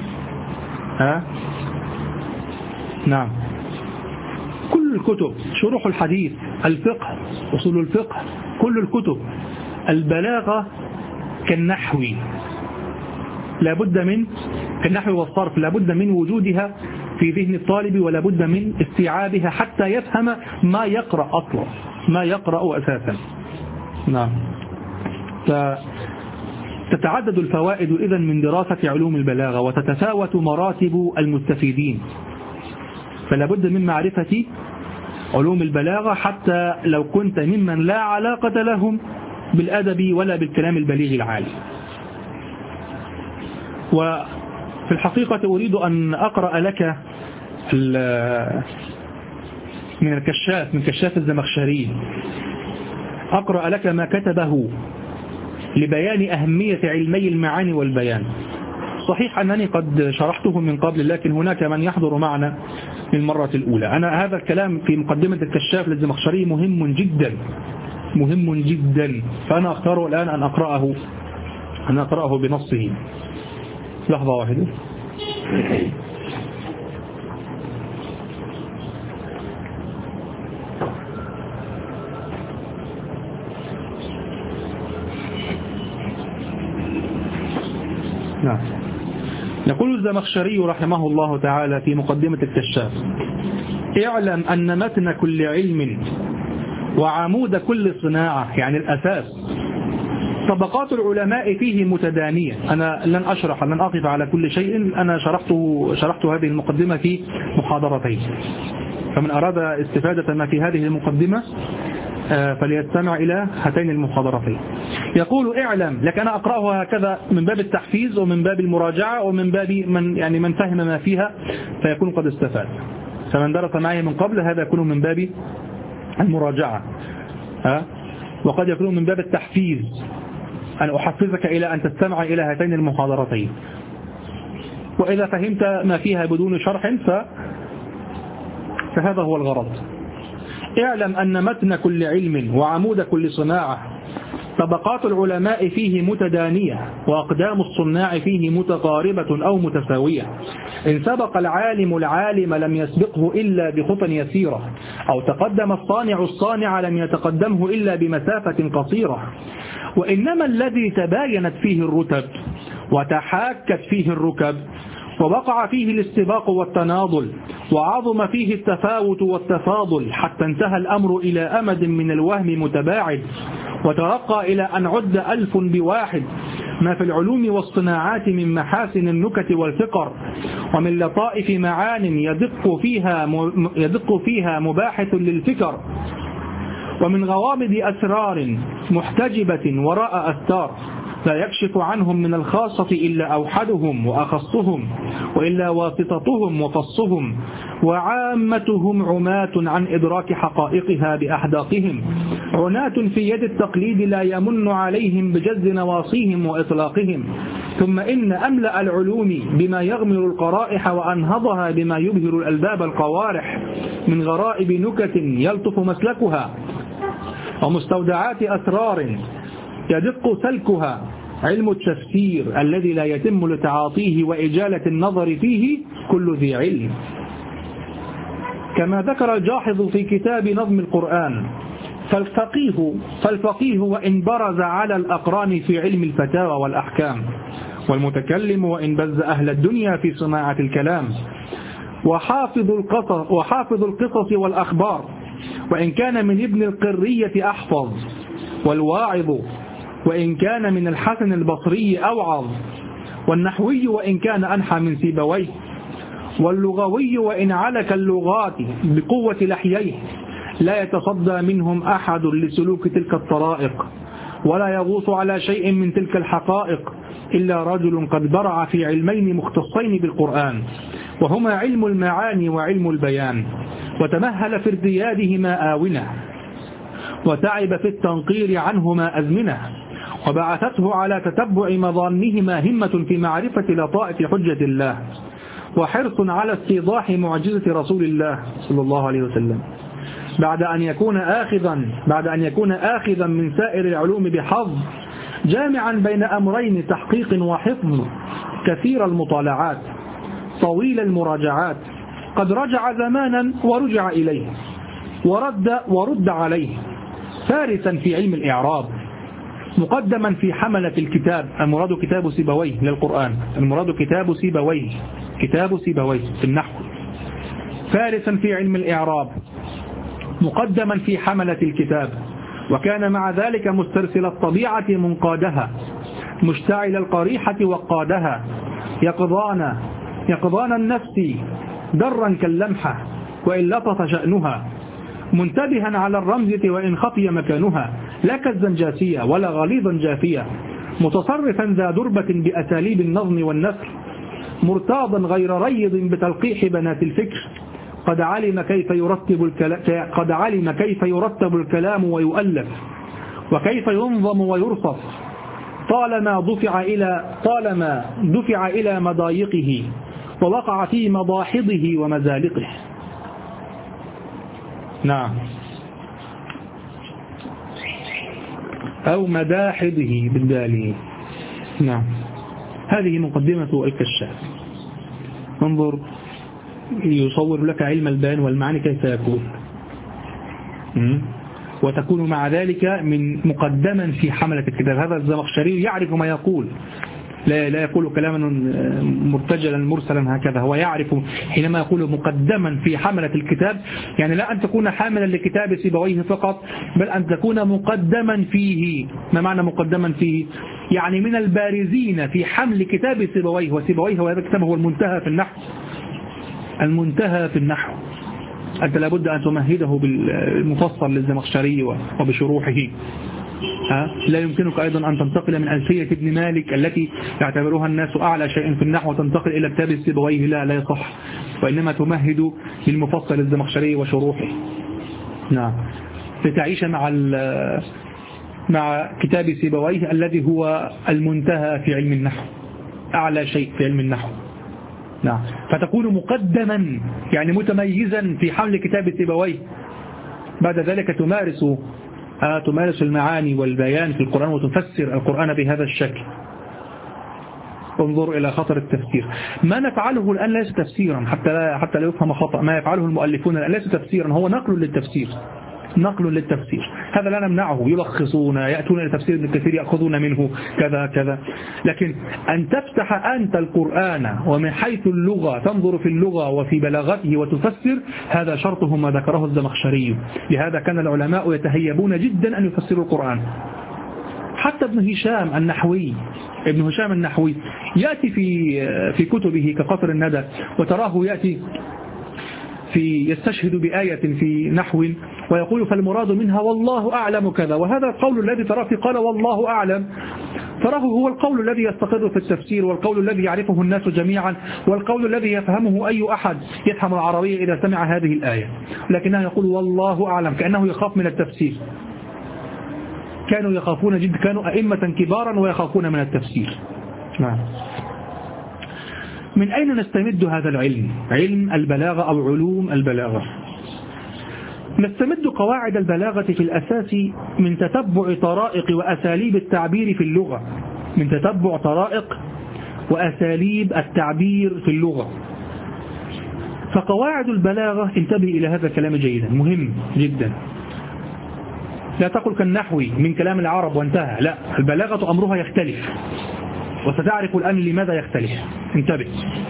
نعم، كل الكتب، شروح الحديث، الفقه، أصول الفقه، كل الكتب. البلاغة كالنحو، لابد من كالنحو والصرف، لابد من وجودها في ذهن الطالب ولا بد من استيعابها حتى يفهم ما يقرأ أصلا، ما يقرأ أساسا. نعم. تتعدد الفوائد إذن من دراسة علوم البلاغة وتتفاوت مراتب المستفيدين، فلا بد من معرفة علوم البلاغة حتى لو كنت ممن لا علاقة لهم بالأدب ولا بالكلام البليغ العالي. وفي الحقيقة أريد أن أقرأ لك من الكشاف، من كشاف الزمخشري، أقرأ لك ما كتبه لبيان أهمية علمي المعاني والبيان. صحيح أنني قد شرحته من قبل، لكن هناك من يحضر معنا للمرة الأولى. أنا هذا الكلام في مقدمة الكشاف للزمخشري مهم جدا، مهم جدا، فأنا أختار الآن أن أقرأه بنصه. لحظة واحدة. نعم. يقول الزمخشري رحمه الله تعالى في مقدمة الكشاف: اعلم أن متن كل علم وعمود كل صناعة، يعني الأساس، طبقات العلماء فيه متدانية. أنا لن أقف على كل شيء، أنا شرحت هذه المقدمة في محاضرتين، فمن أراد استفادة ما في هذه المقدمة فليستمع إلى هاتين المحاضرتين. يقول: اعلم، لك أنا أقرأها هكذا من باب التحفيز ومن باب المراجعة ومن باب من فهم ما فيها فيكون قد استفاد. فمن درس معي من قبل هذا يكون من باب المراجعة، وقد يكون من باب التحفيز، أن أحفزك إلى أن تستمع إلى هاتين المحاضرتين. وإذا فهمت ما فيها بدون شرح فهذا هو الغرض. اعلم أن متن كل علم وعمود كل صناعة طبقات العلماء فيه متدانية، وأقدام الصناع فيه متقاربة أو متساوية. إن سبق العالم العالم لم يسبقه إلا بخطى يسيرة، أو تقدم الصانع الصانع لم يتقدمه إلا بمسافة قصيرة. وإنما الذي تباينت فيه الرتب وتحاكت فيه الركب، ووقع فيه الاستباق والتناضل، وعظم فيه التفاوت والتفاضل، حتى انتهى الأمر إلى أمد من الوهم متباعد، وترقى إلى أن عد 1000 بواحد، ما في العلوم والصناعات من محاسن النكت والفقر، ومن لطائف معان يدق فيها مباحث للفكر، ومن غوامض أسرار محتجبة وراء أستار، لا يكشف عنهم من الخاصة إلا أوحدهم وأخصهم، وإلا واسطتهم وفصهم، وعامتهم عماة عن إدراك حقائقها بأحداقهم، عناة في يد التقليد لا يمن عليهم بجز نواصيهم وإطلاقهم. ثم إن أملأ العلوم بما يغمر القرائح، وأنهضها بما يبهر الألباب القوارح، من غرائب نكت يلطف مسلكها، ومستودعات أسرار يدق سلكها، علم التفسير الذي لا يتم لتعاطيه وإجالة النظر فيه كل ذي علم. كما ذكر الجاحظ في كتاب نظم القرآن: فالفقيه وإن برز على الأقران في علم الفتاوى والأحكام، والمتكلم وإن بز أهل الدنيا في صناعة الكلام، وحافظ القصص والأخبار وإن كان من ابن القرية أحفظ، والواعظ وإن كان من الحسن البصري أوعظ، والنحوي وإن كان أنحى من سيبويه، واللغوي وإن علك اللغات بقوة لحييه، لا يتصدى منهم أحد لسلوك تلك الطرائق، ولا يغوص على شيء من تلك الحقائق إلا رجل قد برع في علمين مختصين بالقرآن، وهما علم المعاني وعلم البيان، وتمهل في ارتيادهما آونة، وتعب في التنقير عنهما أزمنة، وبعثته على تتبع مظانهما همة في معرفة لطائف حجة الله، وحرص على استيضاح معجزة رسول الله صلى الله عليه وسلم، بعد أن يكون آخذا من سائر العلوم بحظ، جامعا بين أمرين: تحقيق وحفظ، كثير المطالعات، طويل المراجعات، قد رجع زمانا ورجع إليه، ورد عليه، فارسا في علم الإعراب، مقدما في حملة الكتاب. المراد كتاب سيبويه للقرآن، المراد كتاب سيبويه في النحو. فارسا في علم الإعراب، مقدما في حملة الكتاب، وكان مع ذلك مسترسل الطبيعة منقادها، مشتعل القريحة وقادها، يقظان النفس درا كاللمحة وإن لطف شأنها، منتبها على الرمزة وإن خطي مكانها، لا كالزنجاسية ولا غليظا جافية، متصرفا ذا دربة بأساليب النظم والنثر، مرتاضا غير ريض بتلقيح بنات الفكر، قد علم كيف يرتب الكلام ويؤلف، وكيف ينظم ويرصف، طالما دفع إلى مضايقه، ووقع في مضاحضه ومزالقه. نعم، أو مداحضه بالدال. نعم، هذه مقدمة الكشاف. انظر، يصور لك علم البيان والمعاني كيف يكون، وتكون مع ذلك من مقدما في حملة الكتاب. هذا الزمخشري يعرف ما يقول، لا يقول كلاما مرتجلا مرسلا هكذا، هو يعرف حينما يقول مقدما في حملة الكتاب، يعني لا أن تكون حاملا لكتاب سيبويه فقط، بل أن تكون مقدما فيه. ما معنى مقدما فيه؟ يعني من البارزين في حمل كتاب سيبويه، وسيبويه وهذا الكتاب هو المنتهى في النحو. أنت لابد أن تمهده بالمفصل للزمخشري وبشروحه. لا يمكنك أيضا أن تنتقل من ألفية ابن مالك التي يعتبرها الناس أعلى شيء في النحو وتنتقل إلى كتاب السيبويه، لا يصح، وإنما تمهد بالمفصل للزمخشري وشروحه. نعم، لتعيش مع كتاب سيبويه الذي هو المنتهى في علم النحو، أعلى شيء في علم النحو. نعم، فتكون مقدما يعني متميزا في حمل كتاب سيبويه. بعد ذلك تمارس تمارس المعاني والبيان في القرآن وتفسر القرآن بهذا الشكل. انظر إلى خطر التفسير. ما نفعله الآن ليس تفسيرا حتى لا يفهم خطأ. ما يفعله المؤلفون الآن ليس تفسيرا، هو نقل للتفسير. نقل للتفسير، هذا لا نمنعه، يلخصون، يأتون إلى تفسير ابن كثير يأخذون منه كذا كذا. لكن أن تفتح أنت القرآن ومن حيث اللغة تنظر في اللغة وفي بلاغته وتفسر، هذا شرطه ما ذكره الزمخشري. لهذا كان العلماء يتهيبون جدا أن يفسروا القرآن. حتى ابن هشام النحوي يأتي في كتبه كقطر الندى، وتراه يأتي يستشهد بآية في نحو ويقول فالمراد منها والله أعلم كذا، وهذا القول الذي تراه في قال والله أعلم تراه هو القول الذي يستقر في التفسير، والقول الذي يعرفه الناس جميعا، والقول الذي يفهمه أي أحد يفهم العربية إذا سمع هذه الآية، لكنه يقول والله أعلم كأنه يخاف من التفسير. كانوا يخافون جدا، كانوا أئمة كبارا ويخافون من التفسير. نعم. من أين نستمد هذا العلم؟ علم البلاغة أو علوم البلاغة. نستمد قواعد البلاغة في الأساس من تتبع طرائق وأساليب التعبير في اللغة، من تتبع طرائق وأساليب التعبير في اللغة. فقواعد البلاغة، انتبه إلى هذا الكلام جيدا، مهم جدا. لا تقل كالنحو من كلام العرب وانتهى، لا، البلاغة أمرها يختلف، وستعرف الآن لماذا يختلف. انتبه.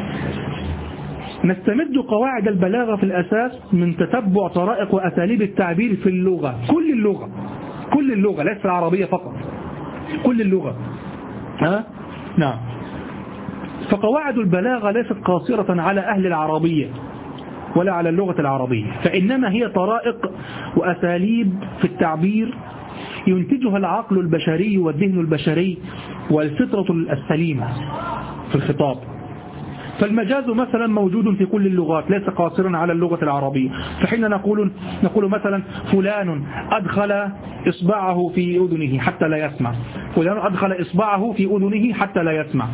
نستمد قواعد البلاغة في الأساس من تتبع طرائق وأساليب التعبير في اللغة، كل اللغة ليس العربية فقط، كل اللغة. نعم. فقواعد البلاغة ليست قاصرة على أهل العربية ولا على اللغة العربية، فإنما هي طرائق وأساليب في التعبير ينتجها العقل البشري والذهن البشري والفطرة السليمة في الخطاب. فالمجاز مثلا موجود في كل اللغات، ليس قاصرا على اللغة العربية. فحين نقول مثلا فلان أدخل إصبعه في أذنه حتى لا يسمع، فلان أدخل إصبعه في أذنه حتى لا يسمع،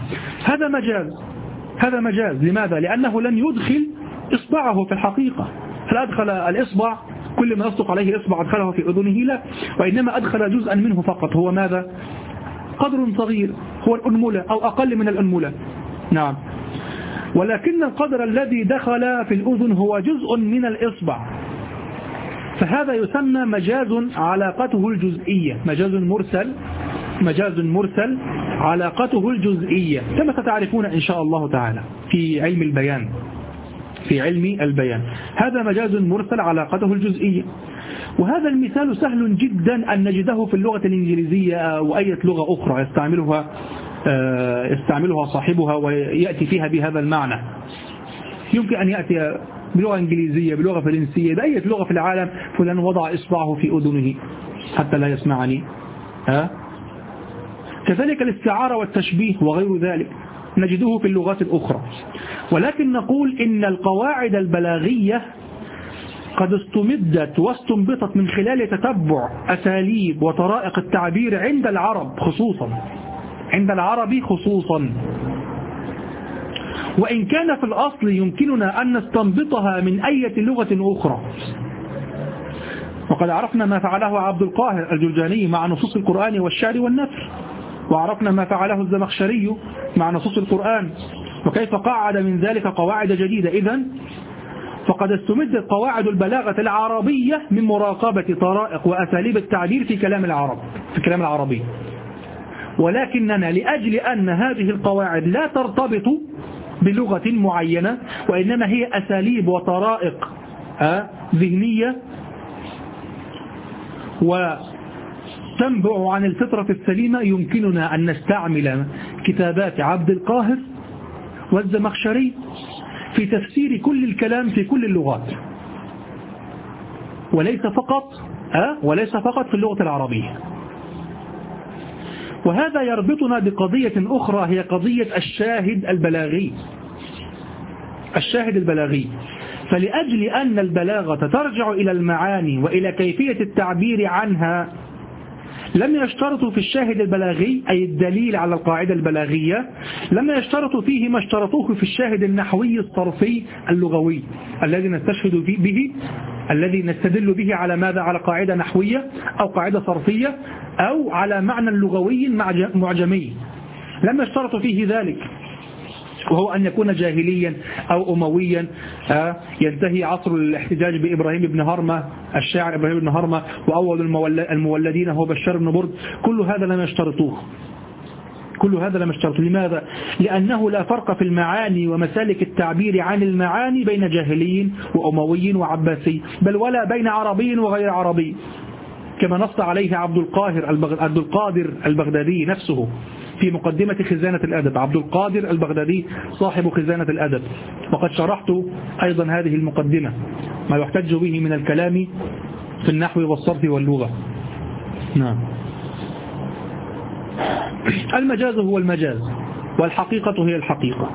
هذا مجاز. لماذا؟ لأنه لم يدخل إصبعه في الحقيقة. هل أدخل الإصبع كل ما يصدق عليه إصبع أدخله في أذنه؟ لا، وإنما أدخل جزءا منه فقط، هو ماذا؟ قدر صغير، هو الأنملة أو أقل من الأنملة. نعم. ولكن القدر الذي دخل في الأذن هو جزء من الإصبع، فهذا يسمى مجاز علاقته الجزئية، مجاز مرسل علاقته الجزئية، كما ستعرفون إن شاء الله تعالى في علم البيان. هذا مجاز مرسل علاقته الجزئية. وهذا المثال سهل جدا أن نجده في اللغة الإنجليزية أو أي لغة أخرى يستعملها صاحبها ويأتي فيها بهذا المعنى. يمكن أن يأتي بلغة إنجليزية، بلغة فرنسية، بأي لغة في العالم، فلان وضع إصبعه في أذنه حتى لا يسمعني. كذلك الاستعارة والتشبيه وغير ذلك نجده في اللغات الأخرى. ولكن نقول إن القواعد البلاغية قد استمدت واستنبطت من خلال تتبع أساليب وطرائق التعبير عند العرب خصوصا، وإن كان في الأصل يمكننا أن نستنبطها من أي لغة أخرى. وقد عرفنا ما فعله عبد القاهر الجرجاني مع نصوص القرآن والشعر والنثر، وعرفنا ما فعله الزمخشري مع نصوص القرآن، وكيف قاعد من ذلك قواعد جديدة. إذن فقد استمدت قواعد البلاغة العربية من مراقبة طرائق وأساليب التعبير في كلام العربي. ولكننا لأجل أن هذه القواعد لا ترتبط بلغة معينة، وإنما هي أساليب وطرائق ذهنية وتنبع عن الفطرة السليمة، يمكننا أن نستعمل كتابات عبد القاهر والزمخشري في تفسير كل الكلام في كل اللغات، وليس فقط في اللغة العربية. وهذا يربطنا بقضية أخرى، هي قضية الشاهد البلاغي. فلأجل أن البلاغة ترجع إلى المعاني وإلى كيفية التعبير عنها، لم يشترطوا في الشاهد البلاغي أي الدليل على القاعدة البلاغية، لم يشترطوا فيه ما اشترطوه في الشاهد النحوي الصرفي اللغوي الذي نستشهد به، الذي نستدل به على ماذا؟ على قاعدة نحوية أو قاعدة صرفية أو على معنى لغوي معجمي. لم يشترطوا فيه ذلك، وهو أن يكون جاهليا أو أمويا، ينتهي عصر الاحتجاج بإبراهيم بن هرمة، الشاعر إبراهيم بن هرمة، وأول المولدين هو بشار بن برد. كل هذا لم يشترطوه، كل هذا لم يشترطوه. لماذا؟ لأنه لا فرق في المعاني ومسالك التعبير عن المعاني بين جاهلي وأموي وعباسي، بل ولا بين عربي وغير عربي، كما نص عليه عبد القادر البغدادي نفسه في مقدمة خزانة الأدب. عبد القادر البغدادي صاحب خزانة الأدب، وقد شرحت أيضا هذه المقدمة، ما يحتج به من الكلام في النحو والصرف واللغة. نعم. المجاز هو المجاز، والحقيقة هي الحقيقة،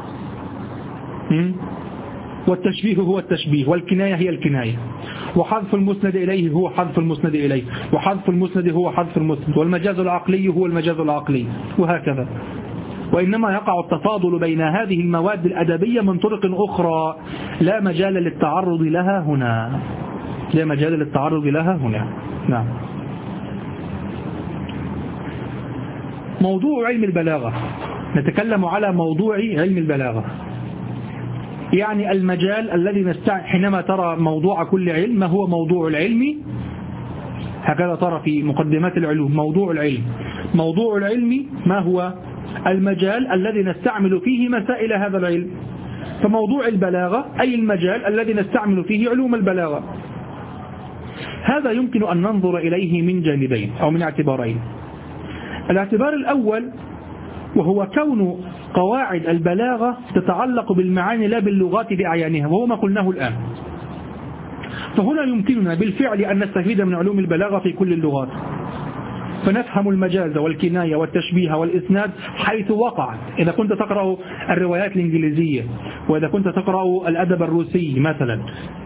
والتشبيه هو التشبيه، والكناية هي الكناية، وحذف المسند إليه هو حذف المسند إليه، وحذف المسند هو حذف المسند، والمجاز العقلي هو المجاز العقلي، وهكذا. وإنما يقع التفاضل بين هذه المواد الأدبية من طرق أخرى لا مجال للتعرض لها هنا، لا مجال للتعرض لها هنا. نعم. موضوع علم البلاغة، نتكلم على موضوع علم البلاغة، يعني المجال الذي حينما ترى موضوع كل علم ما هو موضوع العلم، هكذا ترى في مقدمات العلوم موضوع العلم. موضوع العلم ما هو؟ المجال الذي نستعمل فيه مسائل هذا العلم. فموضوع البلاغة أي المجال الذي نستعمل فيه علوم البلاغة. هذا يمكن أن ننظر إليه من جانبين أو من اعتبارين. الاعتبار الأول وهو كون قواعد البلاغة تتعلق بالمعاني لا باللغات بأعيانها، وهو ما قلناه الآن. فهنا يمكننا بالفعل أن نستفيد من علوم البلاغة في كل اللغات، فنفهم المجاز والكناية والتشبيه والإسناد حيث وقع. إذا كنت تقرأ الروايات الإنجليزية، وإذا كنت تقرأ الأدب الروسي مثلا،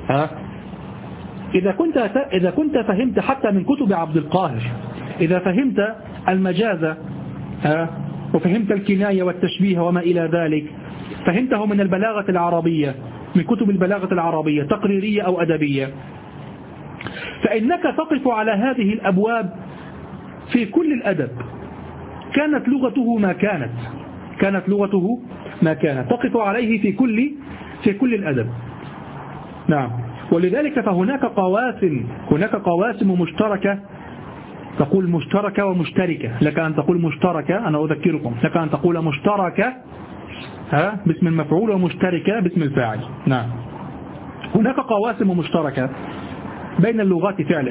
إذا كنت فهمت حتى من كتب عبد القاهر، إذا فهمت المجاز وفهمت الكناية والتشبيه وما إلى ذلك، فهمته من البلاغة العربية، من كتب البلاغة العربية تقريرية أو أدبية، فإنك تقف على هذه الأبواب في كل الأدب، كانت لغته ما كانت تقف عليه في كل الأدب. نعم. ولذلك فهناك قواسم مشتركة، تقول مشتركة ومشتركة، لك أن تقول مشتركة، أنا أذكركم، لك أن تقول مشتركة باسم المفعول ومشتركة باسم الفاعل. نعم. هناك قواسم مشتركة بين اللغات فعلا،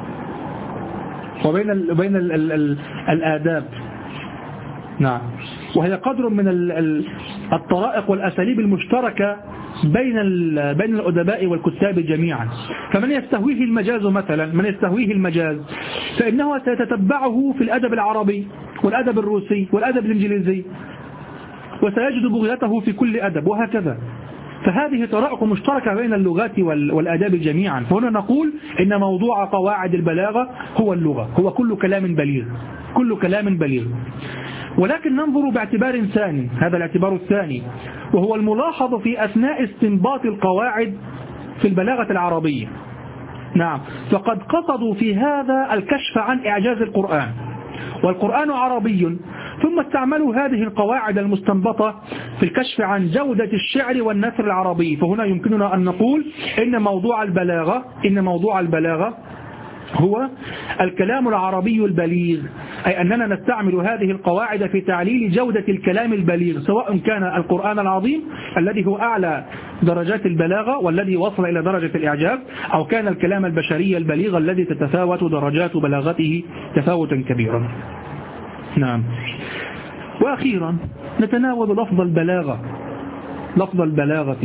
وبين الآداب. نعم. وهي قدر من الطرائق والأساليب المشتركة بين الأدباء والكتاب جميعا. فمن يستهويه المجاز مثلا، فإنه سيتتبعه في الأدب العربي والأدب الروسي والأدب الإنجليزي، وسيجد بغيته في كل أدب، وهكذا. فهذه طرائق مشتركة بين اللغات والآداب جميعا. فهنا نقول إن موضوع قواعد البلاغة هو اللغة، هو كل كلام بليغ. ولكن ننظر باعتبار ثاني، هذا الاعتبار الثاني، وهو الملاحظ في أثناء استنباط القواعد في البلاغة العربية. نعم. فقد قصدوا في هذا الكشف عن إعجاز القرآن، والقرآن عربي، ثم استعملوا هذه القواعد المستنبطة في الكشف عن جودة الشعر والنثر العربي. فهنا يمكننا أن نقول إن موضوع البلاغة هو الكلام العربي البليغ، أي أننا نستعمل هذه القواعد في تعليل جودة الكلام البليغ، سواء كان القرآن العظيم الذي هو أعلى درجات البلاغة والذي وصل إلى درجة الإعجاز، أو كان الكلام البشري البليغ الذي تتفاوت درجات بلاغته تفاوتا كبيرا. نعم. وأخيرا نتناول لفظ البلاغة.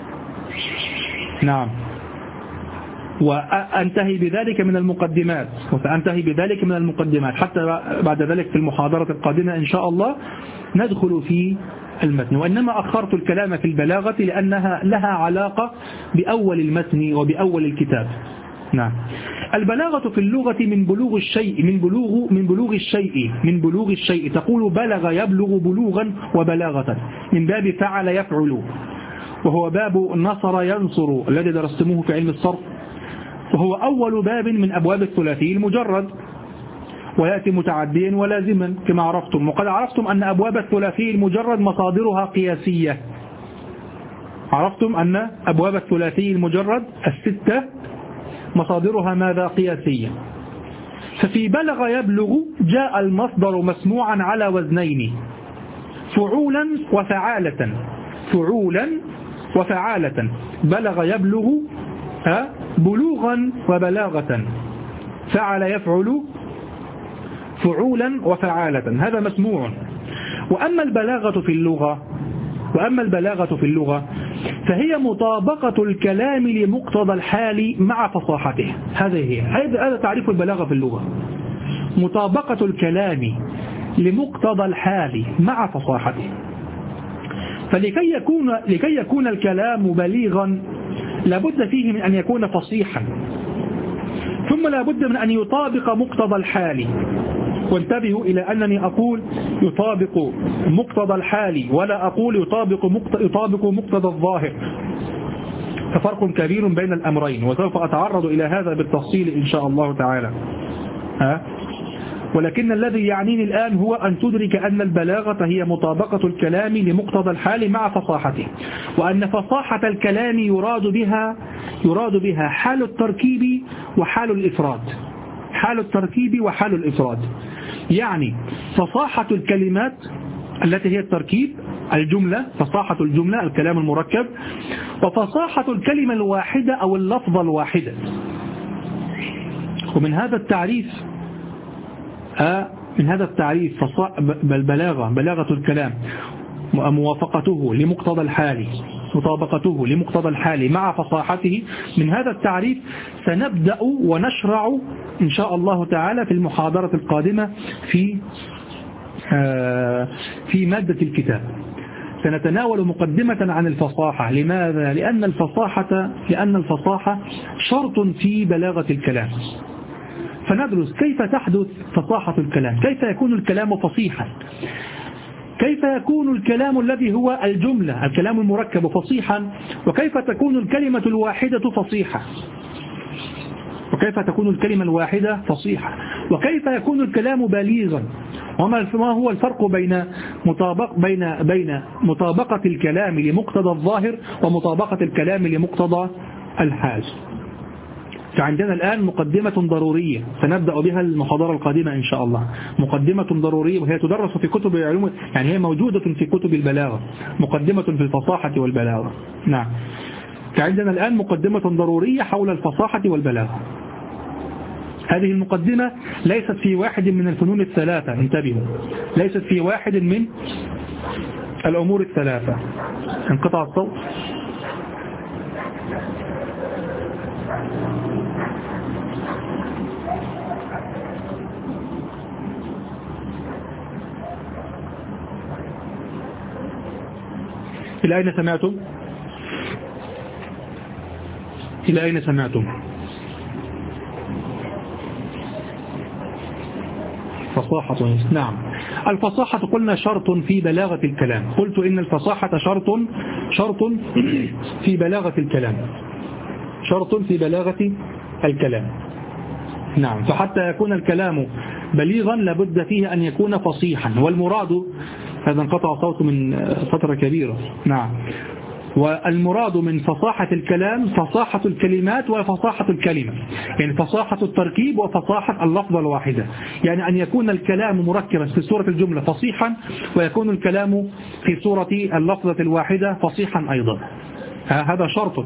نعم. وأنتهي بذلك من المقدمات، حتى بعد ذلك في المحاضرة القادمة إن شاء الله ندخل في المتن. وإنما أخرت الكلام في البلاغة لأنها لها علاقة بأول المتن وبأول الكتاب، نعم. البلاغة في اللغة من بلوغ الشيء من بلوغ الشيء تقول بلغ يبلغ بلوغا وبلاغة من باب فعل يفعل، وهو باب نصر ينصر الذي درستموه في علم الصرف، وهو أول باب من أبواب الثلاثي المجرد، ويأتي متعديا ولازما كما عرفتم. وقد عرفتم أن أبواب الثلاثي المجرد مصادرها قياسية. عرفتم أن أبواب الثلاثي المجرد الستة مصادرها ماذا؟ قياسية. ففي بلغ يبلغ جاء المصدر مسموعا على وزنين، فعولا وفعالة. فعولا وفعالة. بلغ يبلغ بلوغا وبلاغة، فعل يفعل فعولا وفعالة، هذا مسموع. وأما البلاغة في اللغة فهي مطابقة الكلام لمقتضى الحال مع فصاحته. هذا تعريف البلاغة في اللغة، مطابقة الكلام لمقتضى الحال مع فصاحته. فلكي يكون الكلام بليغا لابد فيه من أن يكون فصيحا، ثم لابد من أن يطابق مقتضى الحال. وانتبهوا إلى أنني أقول يطابق مقتضى الحال ولا أقول يطابق مقتضى الظاهر، ففرق كبير بين الأمرين، وسوف أتعرض إلى هذا بالتفصيل إن شاء الله تعالى. ولكن الذي يعنيني الآن هو أن تدرك أن البلاغة هي مطابقة الكلام لمقتضى الحال مع فصاحته، وأن فصاحة الكلام يراد بها حال التركيب وحال الإفراد. حال التركيب وحال الإفراد، يعني فصاحة الكلمات التي هي التركيب، الجملة، فصاحة الجملة الكلام المركب، وفصاحة الكلمة الواحدة أو اللفظة الواحدة. ومن هذا التعريف بلاغة الكلام موافقته لمقتضى الحال، مطابقته لمقتضى الحال مع فصاحته. من هذا التعريف سنبدأ ونشرع إن شاء الله تعالى في المحاضرة القادمة في مادة الكتاب. سنتناول مقدمة عن الفصاحة. لماذا؟ لأن الفصاحة شرط في بلاغة الكلام. فندرس كيف تحدث فصاحة الكلام، كيف يكون الكلام فصيحا، كيف يكون الكلام الذي هو الجملة الكلام المركب فصيحا، وكيف تكون الكلمة الواحدة فصيحة، وكيف تكون الكلمة الواحدة فصيحة، وكيف يكون الكلام بليغا، وما هو الفرق بين مطابقة الكلام لمقتضى الظاهر ومطابقة الكلام لمقتضى الحال. فعندنا الآن مقدمة ضرورية سنبدأ بها المحاضرة القادمة إن شاء الله، مقدمة ضرورية وهي تدرس في كتب العلوم، يعني هي موجودة في كتب البلاغة، مقدمة في الفصاحة والبلاغة. نعم، فعندنا الآن مقدمة ضرورية حول الفصاحة والبلاغة. هذه المقدمة ليست في واحد من الفنون الثلاثة، انتبهوا، ليست في واحد من الأمور الثلاثة. انقطع الصوت. إلى أين سمعتم؟ إلى أين سمعتم؟ فصاحة. نعم، الفصاحة قلنا شرط في بلاغة الكلام. قلت إن الفصاحة شرط في بلاغة الكلام، شرط في بلاغة الكلام. نعم، فحتى يكون الكلام بليغا لابد فيه أن يكون فصيحا، والمراد، هذا انقطع صوت من فترة كبيرة. نعم، والمراد من فصاحة الكلام فصاحة الكلمات وفصاحة الكلمة، يعني فصاحة التركيب وفصاحة اللفظة الواحدة، يعني أن يكون الكلام مركبا في صورة الجملة فصيحا، ويكون الكلام في صورة اللفظة الواحدة فصيحا أيضا. هذا شرط.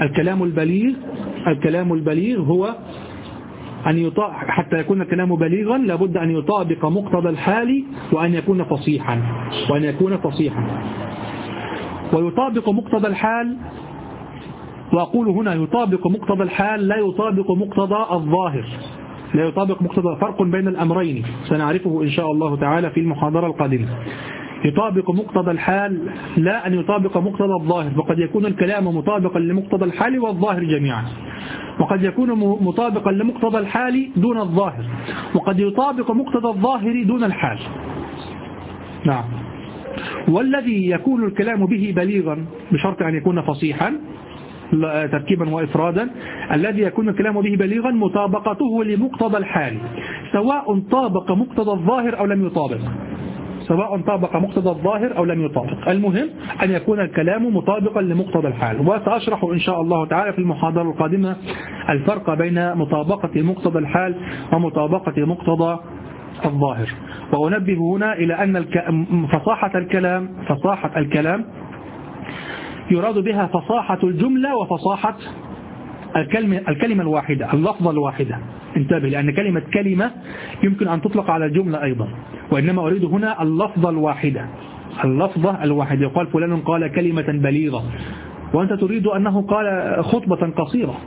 الكلام البليغ هو أن حتى يكون الكلام بليغا لابد أن يطابق مقتضى الحال وأن يكون فصيحا. ويطابق مقتضى الحال، وأقول هنا يطابق مقتضى الحال لا يطابق مقتضى الظاهر، لا يطابق مقتضى، فرق بين الأمرين سنعرفه إن شاء الله تعالى في المحاضرة القادمة. يطابق مقتضى الحال لا أن يطابق مقتضى الظاهر، وقد يكون الكلام مطابقا لمقتضى الحال والظاهر جميعا، وقد يكون مطابقا لمقتضى الحال دون الظاهر، وقد يطابق مقتضى الظاهر دون الحال. نعم. والذي يكون الكلام به بليغا بشرط أن يكون فصيحا تركيبا وإفرادا، الذي يكون الكلام به بليغا مطابقته لمقتضى الحال، سواء طابق مقتضى الظاهر أو لم يطابق، سواء طابق مقتضى الظاهر أو لم يطابق، المهم أن يكون الكلام مطابقا لمقتضى الحال. وسأشرح إن شاء الله تعالى في المحاضرة القادمة الفرق بين مطابقة مقتضى الحال ومطابقة مقتضى الظاهر. وأنبه هنا إلى أن فصاحة الكلام يراد بها فصاحة الجملة وفصاحة الكلمة الواحدة، اللفظة الواحدة. انتبه، لأن كلمة كلمة يمكن أن تطلق على الجملة أيضا، وإنما أريد هنا اللفظة الواحدة، اللفظة الواحدة. يقال فلان قال كلمة بليغة، وأنت تريد أنه قال خطبة قصيرة.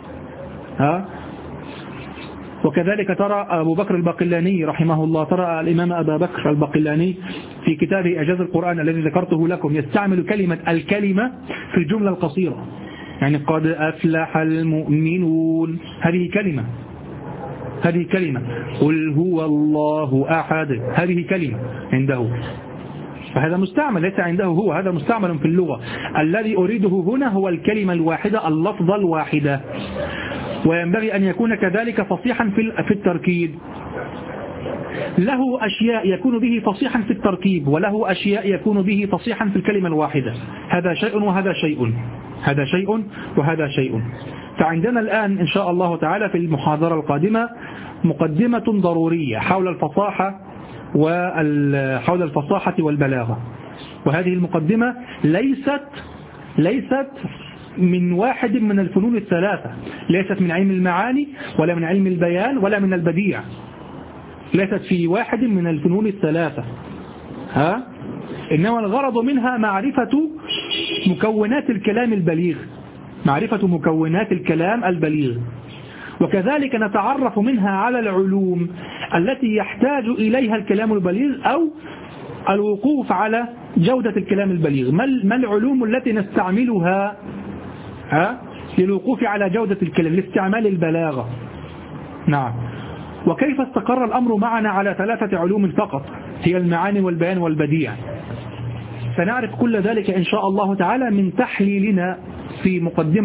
وكذلك ترى أبو بكر الباقلاني رحمه الله، ترى الإمام أبا بكر الباقلاني في كتابه إعجاز القرآن الذي ذكرته لكم يستعمل كلمة الكلمة في الجملة القصيرة، يعني قد أفلح المؤمنون، هذه كلمة. قل هو الله أحد، هذه كلمة عنده، فهذا مستعمل ليس عنده هو، هذا مستعمل في اللغة. الذي أريده هنا هو الكلمة الواحدة، اللفظة الواحدة. وينبغي أن يكون كذلك فصيحا في التركيب، له أشياء يكون به فصيحا في التركيب، وله أشياء يكون به فصيحا في الكلمة الواحدة. هذا شيء وهذا شيء، هذا شيء وهذا شيء. فعندنا الآن إن شاء الله تعالى في المحاضرة القادمة مقدمة ضرورية حول الفصاحة والبلاغة. وهذه المقدمة ليست من واحد من الفنون الثلاثة، ليست من علم المعاني ولا من علم البيان ولا من البديع، ليست في واحد من الفنون الثلاثة، إنما الغرض منها معرفة مكونات الكلام البليغ، معرفة مكونات الكلام البليغ. وكذلك نتعرف منها على العلوم التي يحتاج إليها الكلام البليغ، أو الوقوف على جودة الكلام البليغ. ما العلوم التي نستعملها للوقوف على جودة الكلام، لاستعمال البلاغة. نعم. وكيف استقر الأمر معنا على 3 علوم فقط، هي المعاني والبيان والبديع. سنعرف كل ذلك إن شاء الله تعالى من تحليلنا في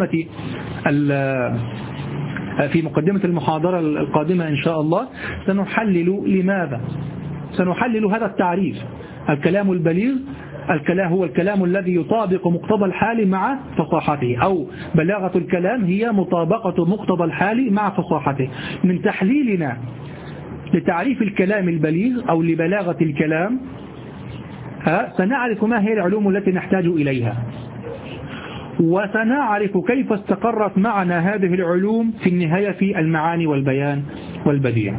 مقدمة المحاضرة القادمة إن شاء الله. سنحلل هذا التعريف، الكلام البليغ هو الكلام الذي يطابق مقتضى الحال مع فصاحته، أو بلاغة الكلام هي مطابقة مقتضى الحال مع فصاحته. من تحليلنا لتعريف الكلام البليغ أو لبلاغة الكلام سنعرف ما هي العلوم التي نحتاج إليها، وسنعرف كيف استقرت معنا هذه العلوم في النهاية في المعاني والبيان والبديع.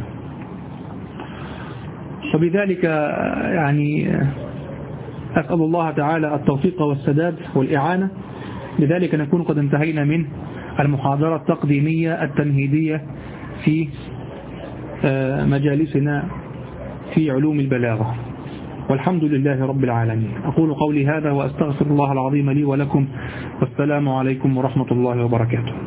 وبذلك يعني أسأل الله تعالى التوفيق والسداد والإعانة. لذلك نكون قد انتهينا من المحاضرة التقديمية التمهيدية في مجالسنا في علوم البلاغة، والحمد لله رب العالمين. أقول قولي هذا وأستغفر الله العظيم لي ولكم، والسلام عليكم ورحمة الله وبركاته.